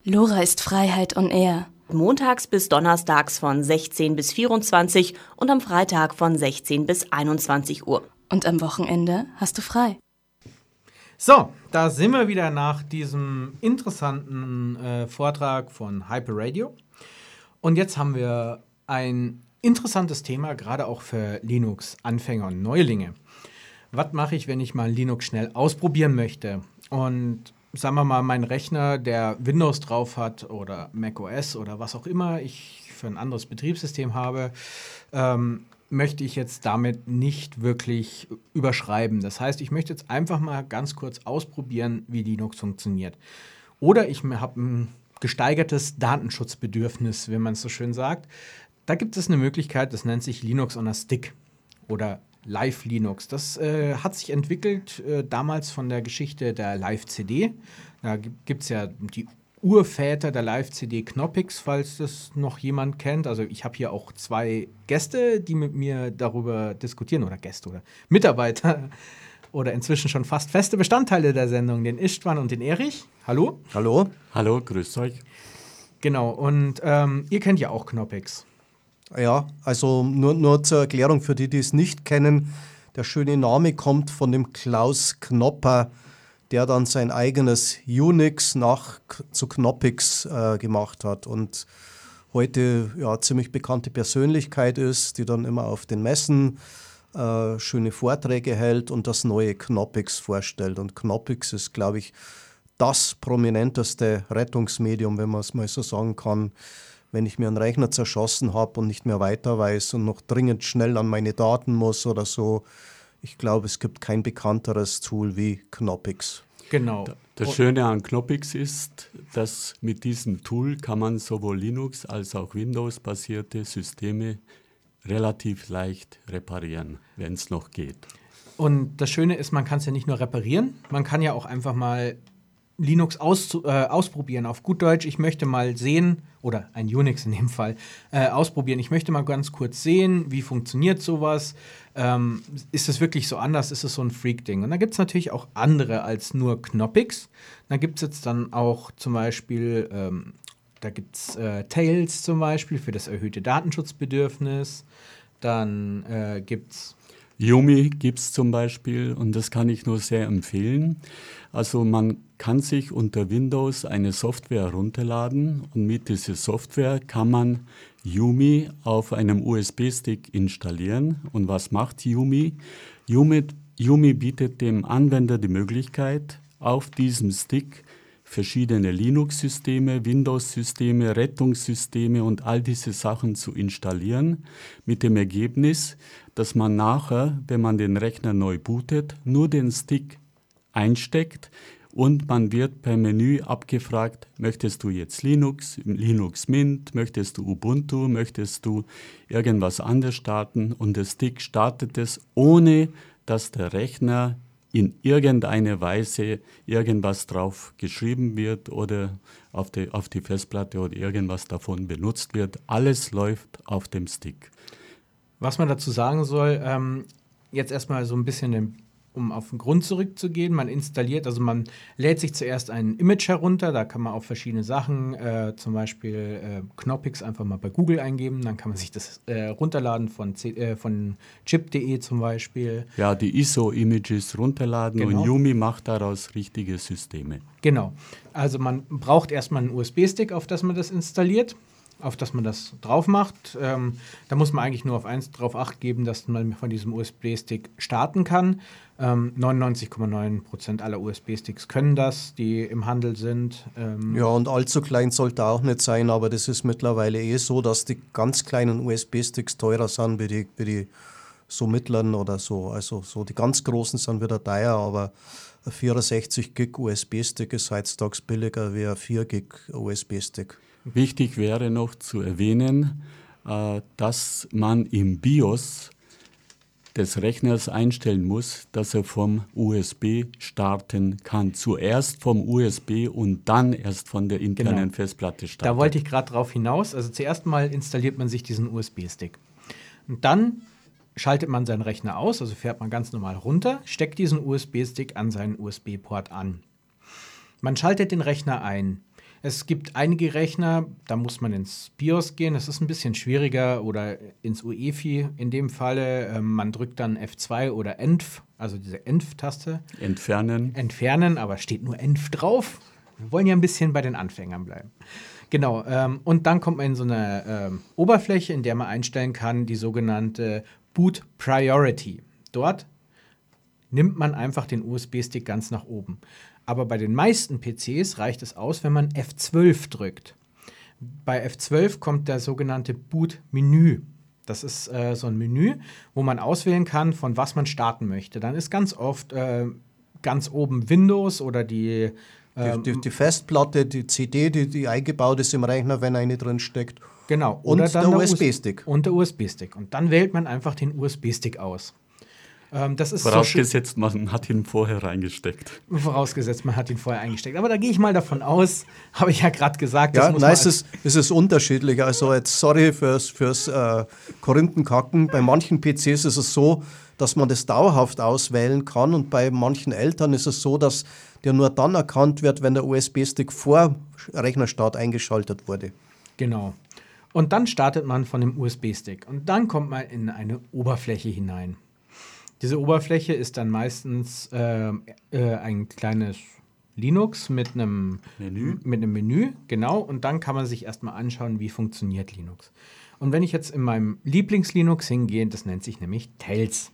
S6: Lora ist Freiheit on Air.
S7: Montags bis donnerstags von 16 bis 24 und am Freitag von 16 bis 21 Uhr.
S6: Und am Wochenende hast du frei.
S2: So, da sind wir wieder nach diesem interessanten Vortrag von Hyper Radio. Und jetzt haben wir ein interessantes Thema, gerade auch für Linux-Anfänger und Neulinge. Was mache ich, wenn ich mal Linux schnell ausprobieren möchte? Und sagen wir mal, mein Rechner, der Windows drauf hat oder macOS oder was auch immer ich für ein anderes Betriebssystem habe, möchte ich jetzt damit nicht wirklich überschreiben. Das heißt, ich möchte jetzt einfach mal ganz kurz ausprobieren, wie Linux funktioniert. Oder ich habe ein gesteigertes Datenschutzbedürfnis, wenn man es so schön sagt. Da gibt es eine Möglichkeit, das nennt sich Linux on a Stick oder Live Linux. Das hat sich entwickelt damals von der Geschichte der Live-CD. Da gibt es ja die Urväter der Live-CD Knoppix, falls das noch jemand kennt. Also ich habe hier auch 2 Gäste, die mit mir darüber diskutieren, oder Gäste oder Mitarbeiter oder inzwischen schon fast feste Bestandteile der Sendung, den Istvan und den Erich. Hallo.
S8: Hallo.
S9: Hallo, grüßt euch.
S2: Genau, und ihr kennt ja auch Knoppix.
S8: Ja, also nur zur Erklärung für die es nicht kennen. Der schöne Name kommt von dem Klaus Knopper, der dann sein eigenes Unix zu Knoppix gemacht hat und heute ja ziemlich bekannte Persönlichkeit ist, die dann immer auf den Messen schöne Vorträge hält und das neue Knoppix vorstellt. Und Knoppix ist, glaube ich, das prominenteste Rettungsmedium, wenn man es mal so sagen kann, wenn ich mir einen Rechner zerschossen habe und nicht mehr weiter weiß und noch dringend schnell an meine Daten muss oder so. Ich glaube, es gibt kein bekannteres Tool wie Knoppix.
S2: Genau.
S9: Das Schöne an Knoppix ist, dass mit diesem Tool kann man sowohl Linux- als auch Windows-basierte Systeme relativ leicht reparieren, wenn es noch geht.
S2: Und das Schöne ist, man kann es ja nicht nur reparieren, man kann ja auch einfach mal Linux ausprobieren. Auf gut Deutsch, ich möchte mal sehen, oder ein Unix in dem Fall, ausprobieren. Ich möchte mal ganz kurz sehen, wie funktioniert sowas. Ist es wirklich so anders? Ist es so ein Freak-Ding? Und da gibt es natürlich auch andere als nur Knoppix. Da gibt es jetzt dann auch zum Beispiel, da gibt es Tails zum Beispiel für das erhöhte Datenschutzbedürfnis. Dann gibt es
S9: Yumi gibt es zum Beispiel und das kann ich nur sehr empfehlen. Also man kann sich unter Windows eine Software herunterladen und mit dieser Software kann man Yumi auf einem USB-Stick installieren. Und was macht Yumi? Yumi bietet dem Anwender die Möglichkeit, auf diesem Stick verschiedene Linux-Systeme, Windows-Systeme, Rettungssysteme und all diese Sachen zu installieren, mit dem Ergebnis, dass man nachher, wenn man den Rechner neu bootet, nur den Stick einsteckt und man wird per Menü abgefragt, möchtest du jetzt Linux Mint, möchtest du Ubuntu, möchtest du irgendwas anderes starten und der Stick startet es, ohne dass der Rechner in irgendeiner Weise irgendwas drauf geschrieben wird oder auf die Festplatte oder irgendwas davon benutzt wird. Alles läuft auf dem Stick.
S2: Was man dazu sagen soll, jetzt erstmal so ein bisschen, um auf den Grund zurückzugehen, man installiert, also man lädt sich zuerst ein Image herunter, da kann man auch verschiedene Sachen, zum Beispiel Knoppix einfach mal bei Google eingeben, dann kann man sich das runterladen von chip.de zum Beispiel.
S9: Ja, die ISO-Images runterladen
S2: genau.
S9: Und Yumi macht daraus richtige Systeme.
S2: Genau, also man braucht erstmal einen USB-Stick, auf das man das installiert, auf das man das drauf macht. Da muss man eigentlich nur auf eins drauf Acht geben, dass man von diesem USB-Stick starten kann. 99,9% aller USB-Sticks können das, die im Handel sind.
S8: Ja, und allzu klein sollte auch nicht sein, aber das ist mittlerweile so, dass die ganz kleinen USB-Sticks teurer sind wie die so mittleren oder so. Also so die ganz großen sind wieder teuer, aber ein 64 Gig USB-Stick ist heutzutage billiger wie ein 4 Gig USB-Stick.
S9: Wichtig wäre noch zu erwähnen, dass man im BIOS des Rechners einstellen muss, dass er vom USB starten kann. Zuerst vom USB und dann erst von der internen Festplatte starten.
S2: Da wollte ich gerade drauf hinaus. Also zuerst mal installiert man sich diesen USB-Stick. Und dann schaltet man seinen Rechner aus, also fährt man ganz normal runter, steckt diesen USB-Stick an seinen USB-Port an. Man schaltet den Rechner ein. Es gibt einige Rechner, da muss man ins BIOS gehen. Das ist ein bisschen schwieriger oder ins UEFI in dem Falle. Man drückt dann F2 oder ENF, also diese ENF-Taste. Entfernen, aber steht nur ENF drauf. Wir wollen ja ein bisschen bei den Anfängern bleiben. Genau, und dann kommt man in so eine Oberfläche, in der man einstellen kann, die sogenannte Boot Priority. Dort nimmt man einfach den USB-Stick ganz nach oben. Aber bei den meisten PCs reicht es aus, wenn man F12 drückt. Bei F12 kommt der sogenannte Boot-Menü. Das ist so ein Menü, wo man auswählen kann, von was man starten möchte. Dann ist ganz oft ganz oben Windows oder die
S8: Festplatte, die CD, die eingebaut ist im Rechner, wenn eine drin steckt.
S2: Genau.
S8: Und
S2: oder dann
S8: der USB-Stick.
S2: Und der USB-Stick. Und dann wählt man einfach den USB-Stick aus. Das ist
S9: vorausgesetzt, man hat ihn vorher reingesteckt.
S2: Vorausgesetzt, man hat ihn vorher eingesteckt. Aber da gehe ich mal davon aus, habe ich ja gerade gesagt.
S8: Ja, nein, es ist unterschiedlich. Also jetzt sorry fürs Korinthenkacken. Bei manchen PCs ist es so, dass man das dauerhaft auswählen kann. Und bei manchen Eltern ist es so, dass der nur dann erkannt wird, wenn der USB-Stick vor Rechnerstart eingeschaltet wurde.
S2: Genau. Und dann startet man von dem USB-Stick. Und dann kommt man in eine Oberfläche hinein. Diese Oberfläche ist dann meistens ein kleines Linux mit einem Menü, genau. Und dann kann man sich erstmal anschauen, wie funktioniert Linux. Und wenn ich jetzt in meinem Lieblings-Linux hingehe, das nennt sich nämlich Tails.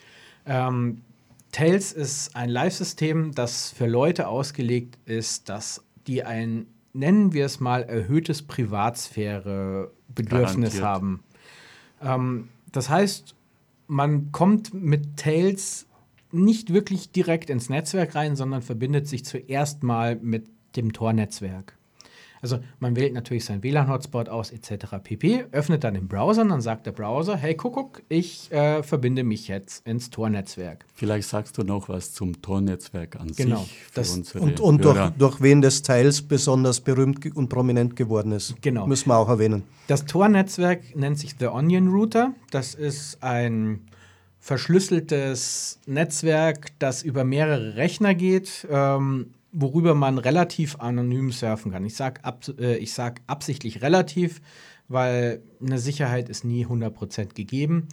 S2: Tails ist ein Live-System, das für Leute ausgelegt ist, dass die ein, nennen wir es mal, erhöhtes Privatsphäre-Bedürfnis haben. Das heißt, man kommt mit Tails nicht wirklich direkt ins Netzwerk rein, sondern verbindet sich zuerst mal mit dem Tor-Netzwerk. Also man wählt natürlich seinen WLAN-Hotspot aus etc. pp., öffnet dann den Browser und dann sagt der Browser, hey Kuckuck, ich verbinde mich jetzt ins Tor-Netzwerk.
S9: Vielleicht sagst du noch was zum Tor-Netzwerk an sich für unsere
S8: und durch wen das Tails besonders berühmt und prominent geworden ist.
S2: Genau.
S8: Müssen wir auch erwähnen.
S2: Das Tor-Netzwerk nennt sich The Onion Router. Das ist ein verschlüsseltes Netzwerk, das über mehrere Rechner geht, worüber man relativ anonym surfen kann. Ich sag absichtlich relativ, weil eine Sicherheit ist nie 100% gegeben.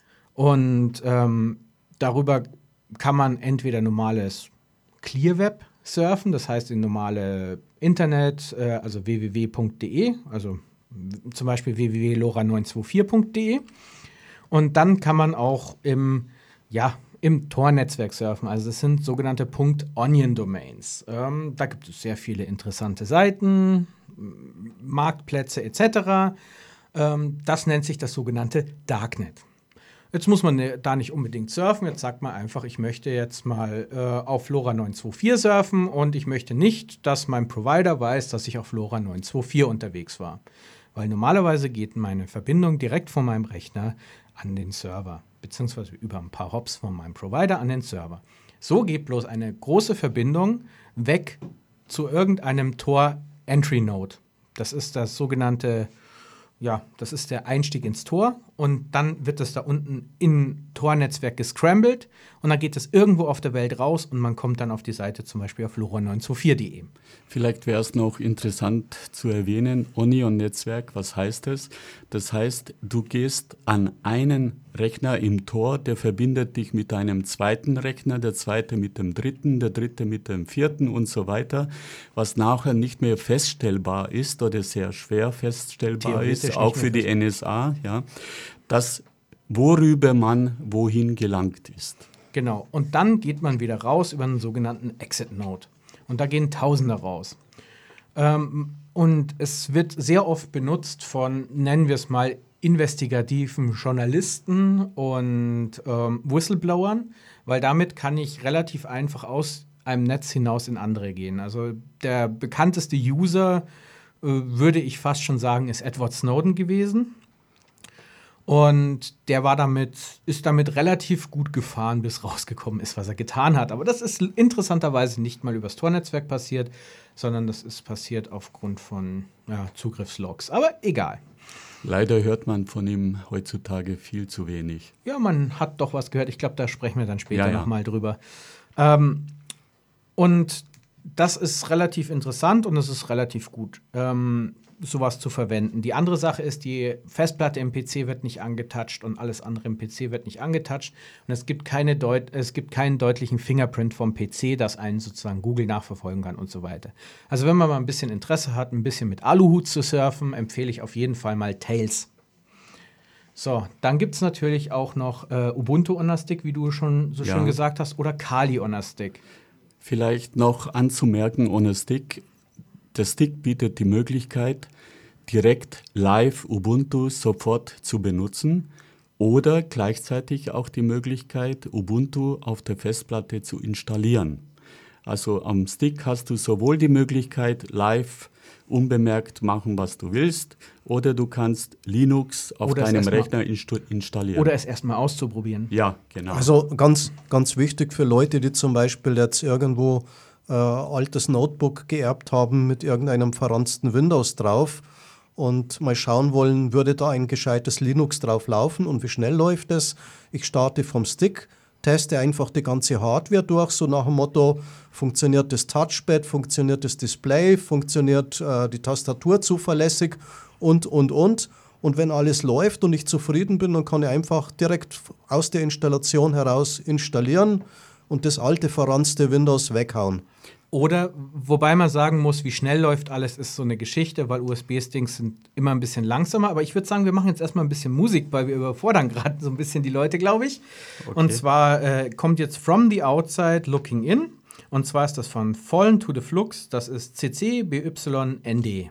S2: Und darüber kann man entweder normales Clear Web surfen, das heißt in normale Internet, also www.de, also zum Beispiel www.lora924.de. Und dann kann man auch im Tor-Netzwerk surfen. Also das sind sogenannte .onion-Domains. Da gibt es sehr viele interessante Seiten, Marktplätze etc. Das nennt sich das sogenannte Darknet. Jetzt muss man da nicht unbedingt surfen. Jetzt sagt man einfach, ich möchte jetzt mal auf LoRa924 surfen und ich möchte nicht, dass mein Provider weiß, dass ich auf LoRa924 unterwegs war. Weil normalerweise geht meine Verbindung direkt von meinem Rechner an den Server, beziehungsweise über ein paar Hops von meinem Provider an den Server. So geht bloß eine große Verbindung weg zu irgendeinem Tor-Entry-Node. Das ist das sogenannte, das ist der Einstieg ins Tor und dann wird es da unten im Tor-Netzwerk gescrambled und dann geht es irgendwo auf der Welt raus und man kommt dann auf die Seite zum Beispiel auf lora924.de.
S9: Vielleicht wäre es noch interessant zu erwähnen, Onion-Netzwerk, was heißt das? Das heißt, du gehst an einen Rechner im Tor, der verbindet dich mit einem zweiten Rechner, der zweite mit dem dritten, der dritte mit dem vierten und so weiter, was nachher nicht mehr feststellbar ist oder sehr schwer feststellbar ist, auch für die NSA, das, worüber man wohin gelangt ist.
S2: Genau, und dann geht man wieder raus über einen sogenannten Exit-Node. Und da gehen Tausende raus. Und es wird sehr oft benutzt von, nennen wir es mal, investigativen Journalisten und Whistleblowern, weil damit kann ich relativ einfach aus einem Netz hinaus in andere gehen. Also der bekannteste User, würde ich fast schon sagen, ist Edward Snowden gewesen. Und der ist damit relativ gut gefahren, bis rausgekommen ist, was er getan hat. Aber das ist interessanterweise nicht mal übers Tor-Netzwerk passiert, sondern das ist passiert aufgrund von Zugriffslogs. Aber egal.
S9: Leider hört man von ihm heutzutage viel zu wenig.
S2: Ja, man hat doch was gehört. Ich glaube, da sprechen wir dann später nochmal drüber. Und das ist relativ interessant und es ist relativ gut, sowas zu verwenden. Die andere Sache ist, die Festplatte im PC wird nicht angetoucht und alles andere im PC wird nicht angetoucht. Und es gibt keinen deutlichen Fingerprint vom PC, das einen sozusagen Google nachverfolgen kann und so weiter. Also wenn man mal ein bisschen Interesse hat, ein bisschen mit Aluhut zu surfen, empfehle ich auf jeden Fall mal Tails. So, dann gibt es natürlich auch noch Ubuntu on a Stick, wie du schon so schön gesagt hast, oder Kali on a Stick.
S9: Vielleicht noch anzumerken, on a Stick. Der Stick bietet die Möglichkeit, direkt live Ubuntu sofort zu benutzen oder gleichzeitig auch die Möglichkeit, Ubuntu auf der Festplatte zu installieren. Also am Stick hast du sowohl die Möglichkeit, live unbemerkt machen, was du willst, oder du kannst Linux auf deinem Rechner installieren.
S2: Oder es erstmal auszuprobieren.
S9: Ja, genau.
S8: Also ganz, ganz wichtig für Leute, die zum Beispiel jetzt irgendwo altes Notebook geerbt haben mit irgendeinem verranzten Windows drauf und mal schauen wollen, würde da ein gescheites Linux drauf laufen und wie schnell läuft es. Ich starte vom Stick, teste einfach die ganze Hardware durch, so nach dem Motto, funktioniert das Touchpad, funktioniert das Display, funktioniert die Tastatur zuverlässig und. Und wenn alles läuft und ich zufrieden bin, dann kann ich einfach direkt aus der Installation heraus installieren und das alte verranzte Windows weghauen.
S2: Oder, wobei man sagen muss, wie schnell läuft alles, ist so eine Geschichte, weil USB-Sticks sind immer ein bisschen langsamer. Aber ich würde sagen, wir machen jetzt erstmal ein bisschen Musik, weil wir überfordern gerade so ein bisschen die Leute, glaube ich. Okay. Und zwar kommt jetzt From the Outside Looking In. Und zwar ist das von Fallen to the Flux. Das ist CC BY ND.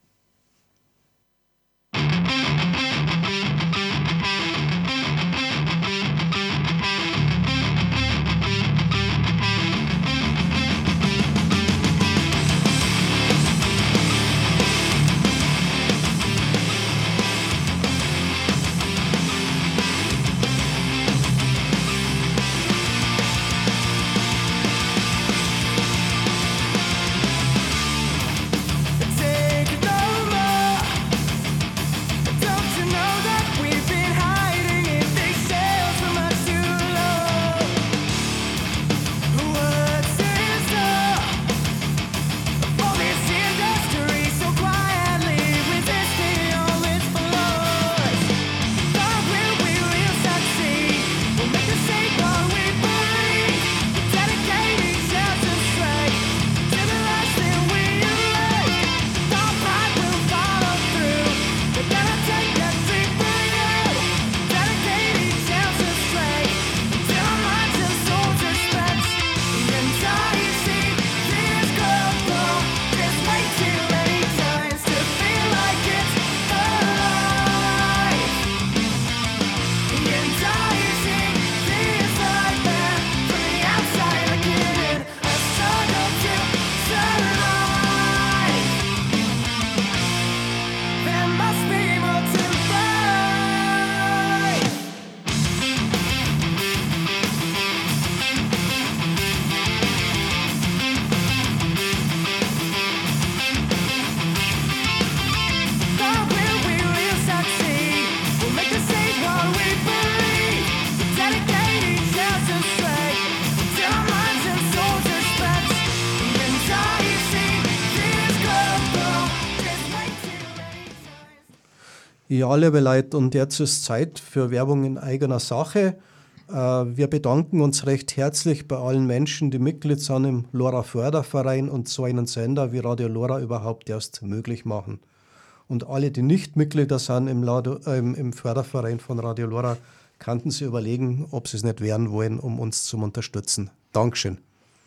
S8: Ja, liebe Leute, und jetzt ist Zeit für Werbung in eigener Sache. Wir bedanken uns recht herzlich bei allen Menschen, die Mitglied sind im LoRa-Förderverein und so einen Sender wie Radio LoRa überhaupt erst möglich machen. Und alle, die nicht Mitglieder sind im Förderverein von Radio LoRa, könnten sie überlegen, ob sie es nicht werden wollen, um uns zu unterstützen. Dankeschön.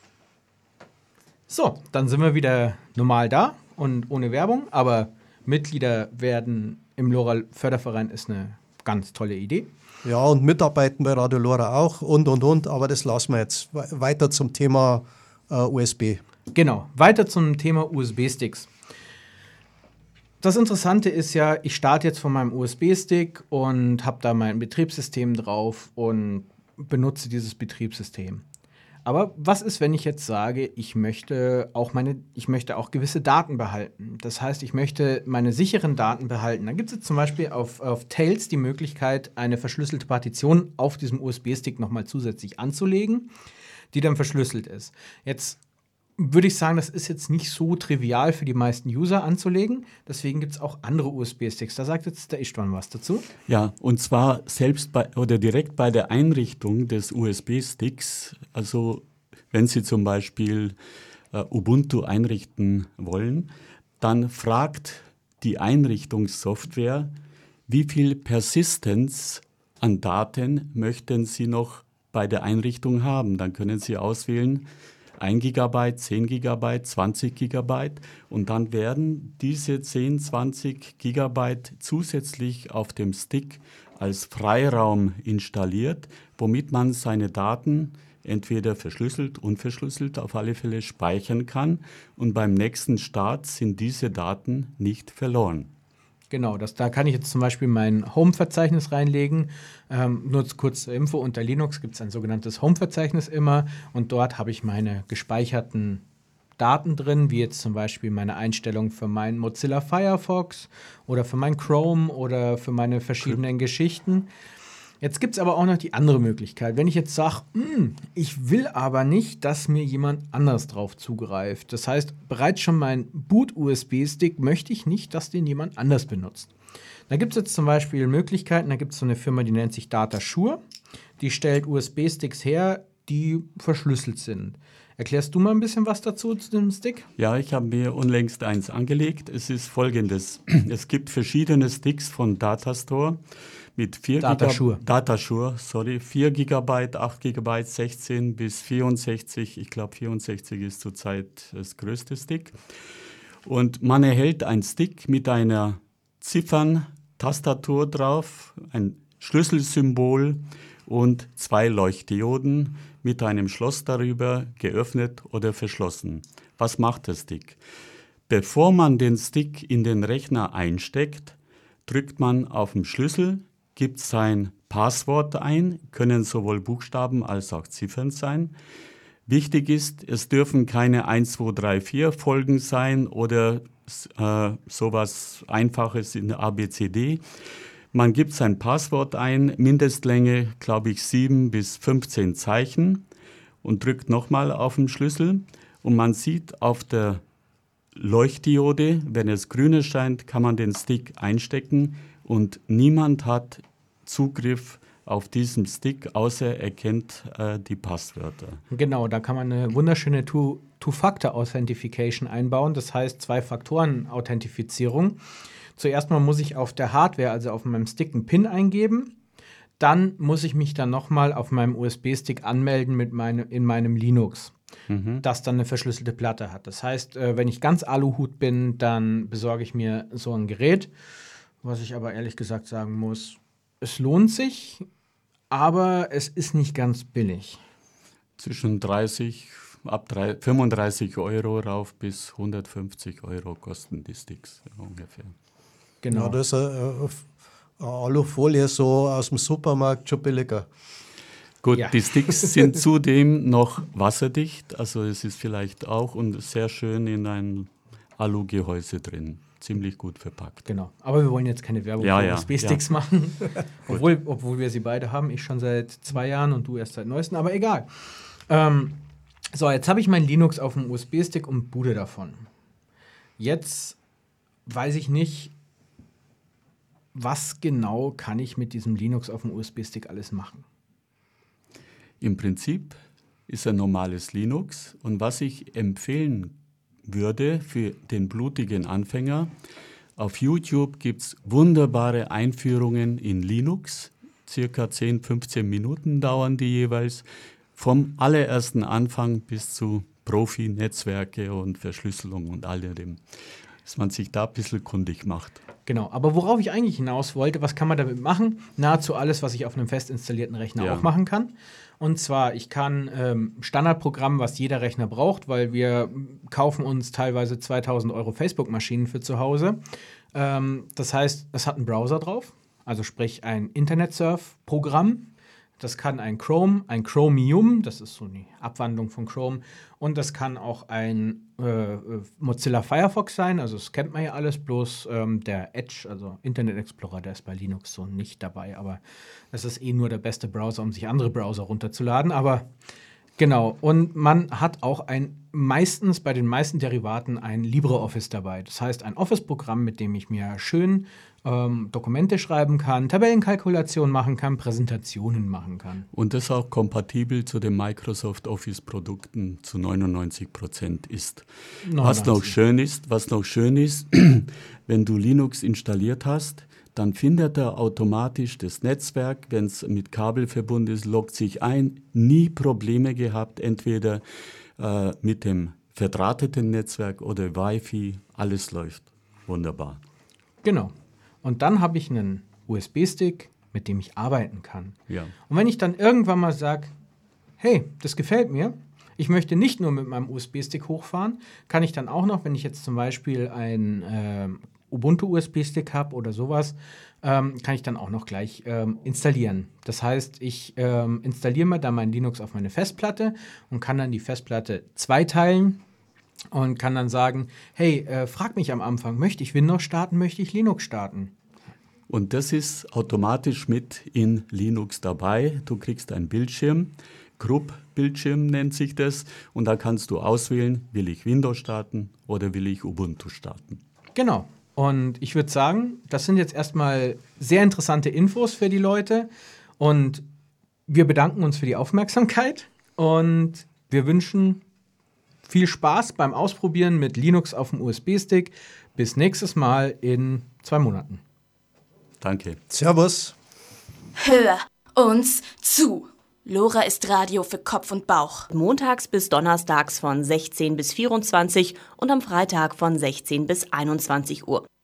S2: So, dann sind wir wieder normal da und ohne Werbung, aber Mitglieder werden im LoRa-Förderverein ist eine ganz tolle Idee.
S8: Ja, und mitarbeiten bei Radio LoRa auch und, aber das lassen wir jetzt. Weiter zum Thema USB.
S2: Genau, weiter zum Thema USB-Sticks. Das Interessante ist ja, ich starte jetzt von meinem USB-Stick und habe da mein Betriebssystem drauf und benutze dieses Betriebssystem. Aber was ist, wenn ich jetzt sage, ich möchte auch gewisse Daten behalten? Das heißt, ich möchte meine sicheren Daten behalten. Dann gibt es zum Beispiel auf Tails die Möglichkeit, eine verschlüsselte Partition auf diesem USB-Stick nochmal zusätzlich anzulegen, die dann verschlüsselt ist. Jetzt würde ich sagen, das ist jetzt nicht so trivial für die meisten User anzulegen. Deswegen gibt es auch andere USB-Sticks. Da sagt jetzt der Istvan was dazu.
S9: Ja, und zwar direkt bei der Einrichtung des USB-Sticks. Also wenn Sie zum Beispiel Ubuntu einrichten wollen, dann fragt die Einrichtungssoftware, wie viel Persistence an Daten möchten Sie noch bei der Einrichtung haben. Dann können Sie auswählen 1 GB, 10 GB, 20 GB und dann werden diese 10, 20 GB zusätzlich auf dem Stick als Freiraum installiert, womit man seine Daten entweder verschlüsselt, unverschlüsselt auf alle Fälle speichern kann und beim nächsten Start sind diese Daten nicht verloren.
S2: Genau, da kann ich jetzt zum Beispiel mein Home-Verzeichnis reinlegen. Nur kurz zur Info, unter Linux gibt es ein sogenanntes Home-Verzeichnis immer und dort habe ich meine gespeicherten Daten drin, wie jetzt zum Beispiel meine Einstellung für meinen Mozilla Firefox oder für mein Chrome oder für meine verschiedenen Geschichten. Jetzt gibt es aber auch noch die andere Möglichkeit. Wenn ich jetzt sage, ich will aber nicht, dass mir jemand anders drauf zugreift. Das heißt, bereits schon mein Boot-USB-Stick möchte ich nicht, dass den jemand anders benutzt. Da gibt es jetzt zum Beispiel Möglichkeiten. Da gibt es so eine Firma, die nennt sich Datasure. Die stellt USB-Sticks her, die verschlüsselt sind. Erklärst du mal ein bisschen was dazu zu dem Stick?
S9: Ja, ich habe mir unlängst eins angelegt. Es ist folgendes. Es gibt verschiedene Sticks von Datastore. Mit 4 GB, 8 GB, 16 bis 64. Ich glaube, 64 ist zurzeit das größte Stick. Und man erhält einen Stick mit einer Ziffern-Tastatur drauf, ein Schlüsselsymbol und 2 Leuchtdioden mit einem Schloss darüber, geöffnet oder verschlossen. Was macht der Stick? Bevor man den Stick in den Rechner einsteckt, drückt man auf den Schlüssel, gibt sein Passwort ein, können sowohl Buchstaben als auch Ziffern sein. Wichtig ist, es dürfen keine 1, 2, 3, 4 Folgen sein oder sowas Einfaches in ABCD. Man gibt sein Passwort ein, Mindestlänge, glaube ich, 7 bis 15 Zeichen und drückt nochmal auf den Schlüssel. Und man sieht auf der Leuchtdiode, wenn es grün erscheint, kann man den Stick einstecken und niemand hat Zugriff auf diesen Stick, außer er kennt die Passwörter.
S2: Genau, da kann man eine wunderschöne Two-Factor-Authentification einbauen, das heißt 2-Faktoren-Authentifizierung. Zuerst mal muss ich auf der Hardware, also auf meinem Stick, einen PIN eingeben. Dann muss ich mich dann nochmal auf meinem USB-Stick anmelden in meinem Linux, das dann eine verschlüsselte Platte hat. Das heißt, wenn ich ganz Aluhut bin, dann besorge ich mir so ein Gerät, was ich aber ehrlich gesagt sagen muss, es lohnt sich, aber es ist nicht ganz billig.
S9: Zwischen 35 Euro rauf bis 150 Euro kosten die Sticks ungefähr.
S2: Genau.
S8: Ja, das ist eine Alufolie so aus dem Supermarkt schon billiger.
S9: Gut,
S2: Ja.
S9: Die Sticks sind zudem noch wasserdicht, also es ist vielleicht auch und sehr schön in ein Alugehäuse drin. Ziemlich gut verpackt.
S2: Genau, aber wir wollen jetzt keine Werbung für USB-Sticks machen, obwohl wir sie beide haben. Ich schon seit 2 Jahren und du erst seit neuestem, aber egal. So, jetzt habe ich mein Linux auf dem USB-Stick und boote davon. Jetzt weiß ich nicht, was genau kann ich mit diesem Linux auf dem USB-Stick alles machen.
S9: Im Prinzip ist ein normales Linux und was ich empfehlen würde für den blutigen Anfänger, auf YouTube gibt es wunderbare Einführungen in Linux, circa 10, 15 Minuten dauern die jeweils, vom allerersten Anfang bis zu Profi-Netzwerke und Verschlüsselung und all dem, dass man sich da ein bisschen kundig macht.
S2: Genau, aber worauf ich eigentlich hinaus wollte, was kann man damit machen? Nahezu alles, was ich auf einem fest installierten Rechner auch machen kann. Und zwar, ich kann Standardprogramm, was jeder Rechner braucht, weil wir kaufen uns teilweise 2000 Euro Facebook-Maschinen für zu Hause. Das heißt, es hat einen Browser drauf, also sprich ein Internet-Surf-Programm. Das kann ein Chrome, ein Chromium, das ist so eine Abwandlung von Chrome. Und das kann auch ein Mozilla Firefox sein, also das kennt man ja alles, bloß der Edge, also Internet Explorer, der ist bei Linux so nicht dabei. Aber das ist nur der beste Browser, um sich andere Browser runterzuladen. Aber Genau, und man hat auch meistens bei den meisten Derivaten ein LibreOffice dabei. Das heißt, ein Office-Programm, mit dem ich mir schön Dokumente schreiben kann, Tabellenkalkulationen machen kann, Präsentationen machen kann.
S9: Und das auch kompatibel zu den Microsoft Office-Produkten zu 99% ist.
S2: 99.
S9: Was noch schön ist, wenn du Linux installiert hast, dann findet er automatisch das Netzwerk, wenn es mit Kabel verbunden ist, loggt sich ein, nie Probleme gehabt, entweder mit dem verdrahteten Netzwerk oder Wi-Fi, alles läuft wunderbar.
S2: Genau. Und dann habe ich einen USB-Stick, mit dem ich arbeiten kann.
S9: Ja.
S2: Und wenn ich dann irgendwann mal sage, hey, das gefällt mir, ich möchte nicht nur mit meinem USB-Stick hochfahren, kann ich dann auch noch, wenn ich jetzt zum Beispiel ein Ubuntu-USB-Stick habe oder sowas, kann ich dann auch noch gleich installieren. Das heißt, ich installiere mir dann mein Linux auf meine Festplatte und kann dann die Festplatte zweiteilen und kann dann sagen, hey, frag mich am Anfang, möchte ich Windows starten, möchte ich Linux starten?
S9: Und das ist automatisch mit in Linux dabei. Du kriegst einen Bildschirm, Group-Bildschirm nennt sich das, und da kannst du auswählen, will ich Windows starten oder will ich Ubuntu starten.
S2: Genau. Und ich würde sagen, das sind jetzt erstmal sehr interessante Infos für die Leute. Und wir bedanken uns für die Aufmerksamkeit und wir wünschen viel Spaß beim Ausprobieren mit Linux auf dem USB-Stick. Bis nächstes Mal in 2 Monaten.
S9: Danke.
S8: Servus.
S6: Hör uns zu. Lora ist Radio für Kopf und Bauch.
S7: Montags bis donnerstags von 16 bis 24 und am Freitag von 16 bis 21 Uhr.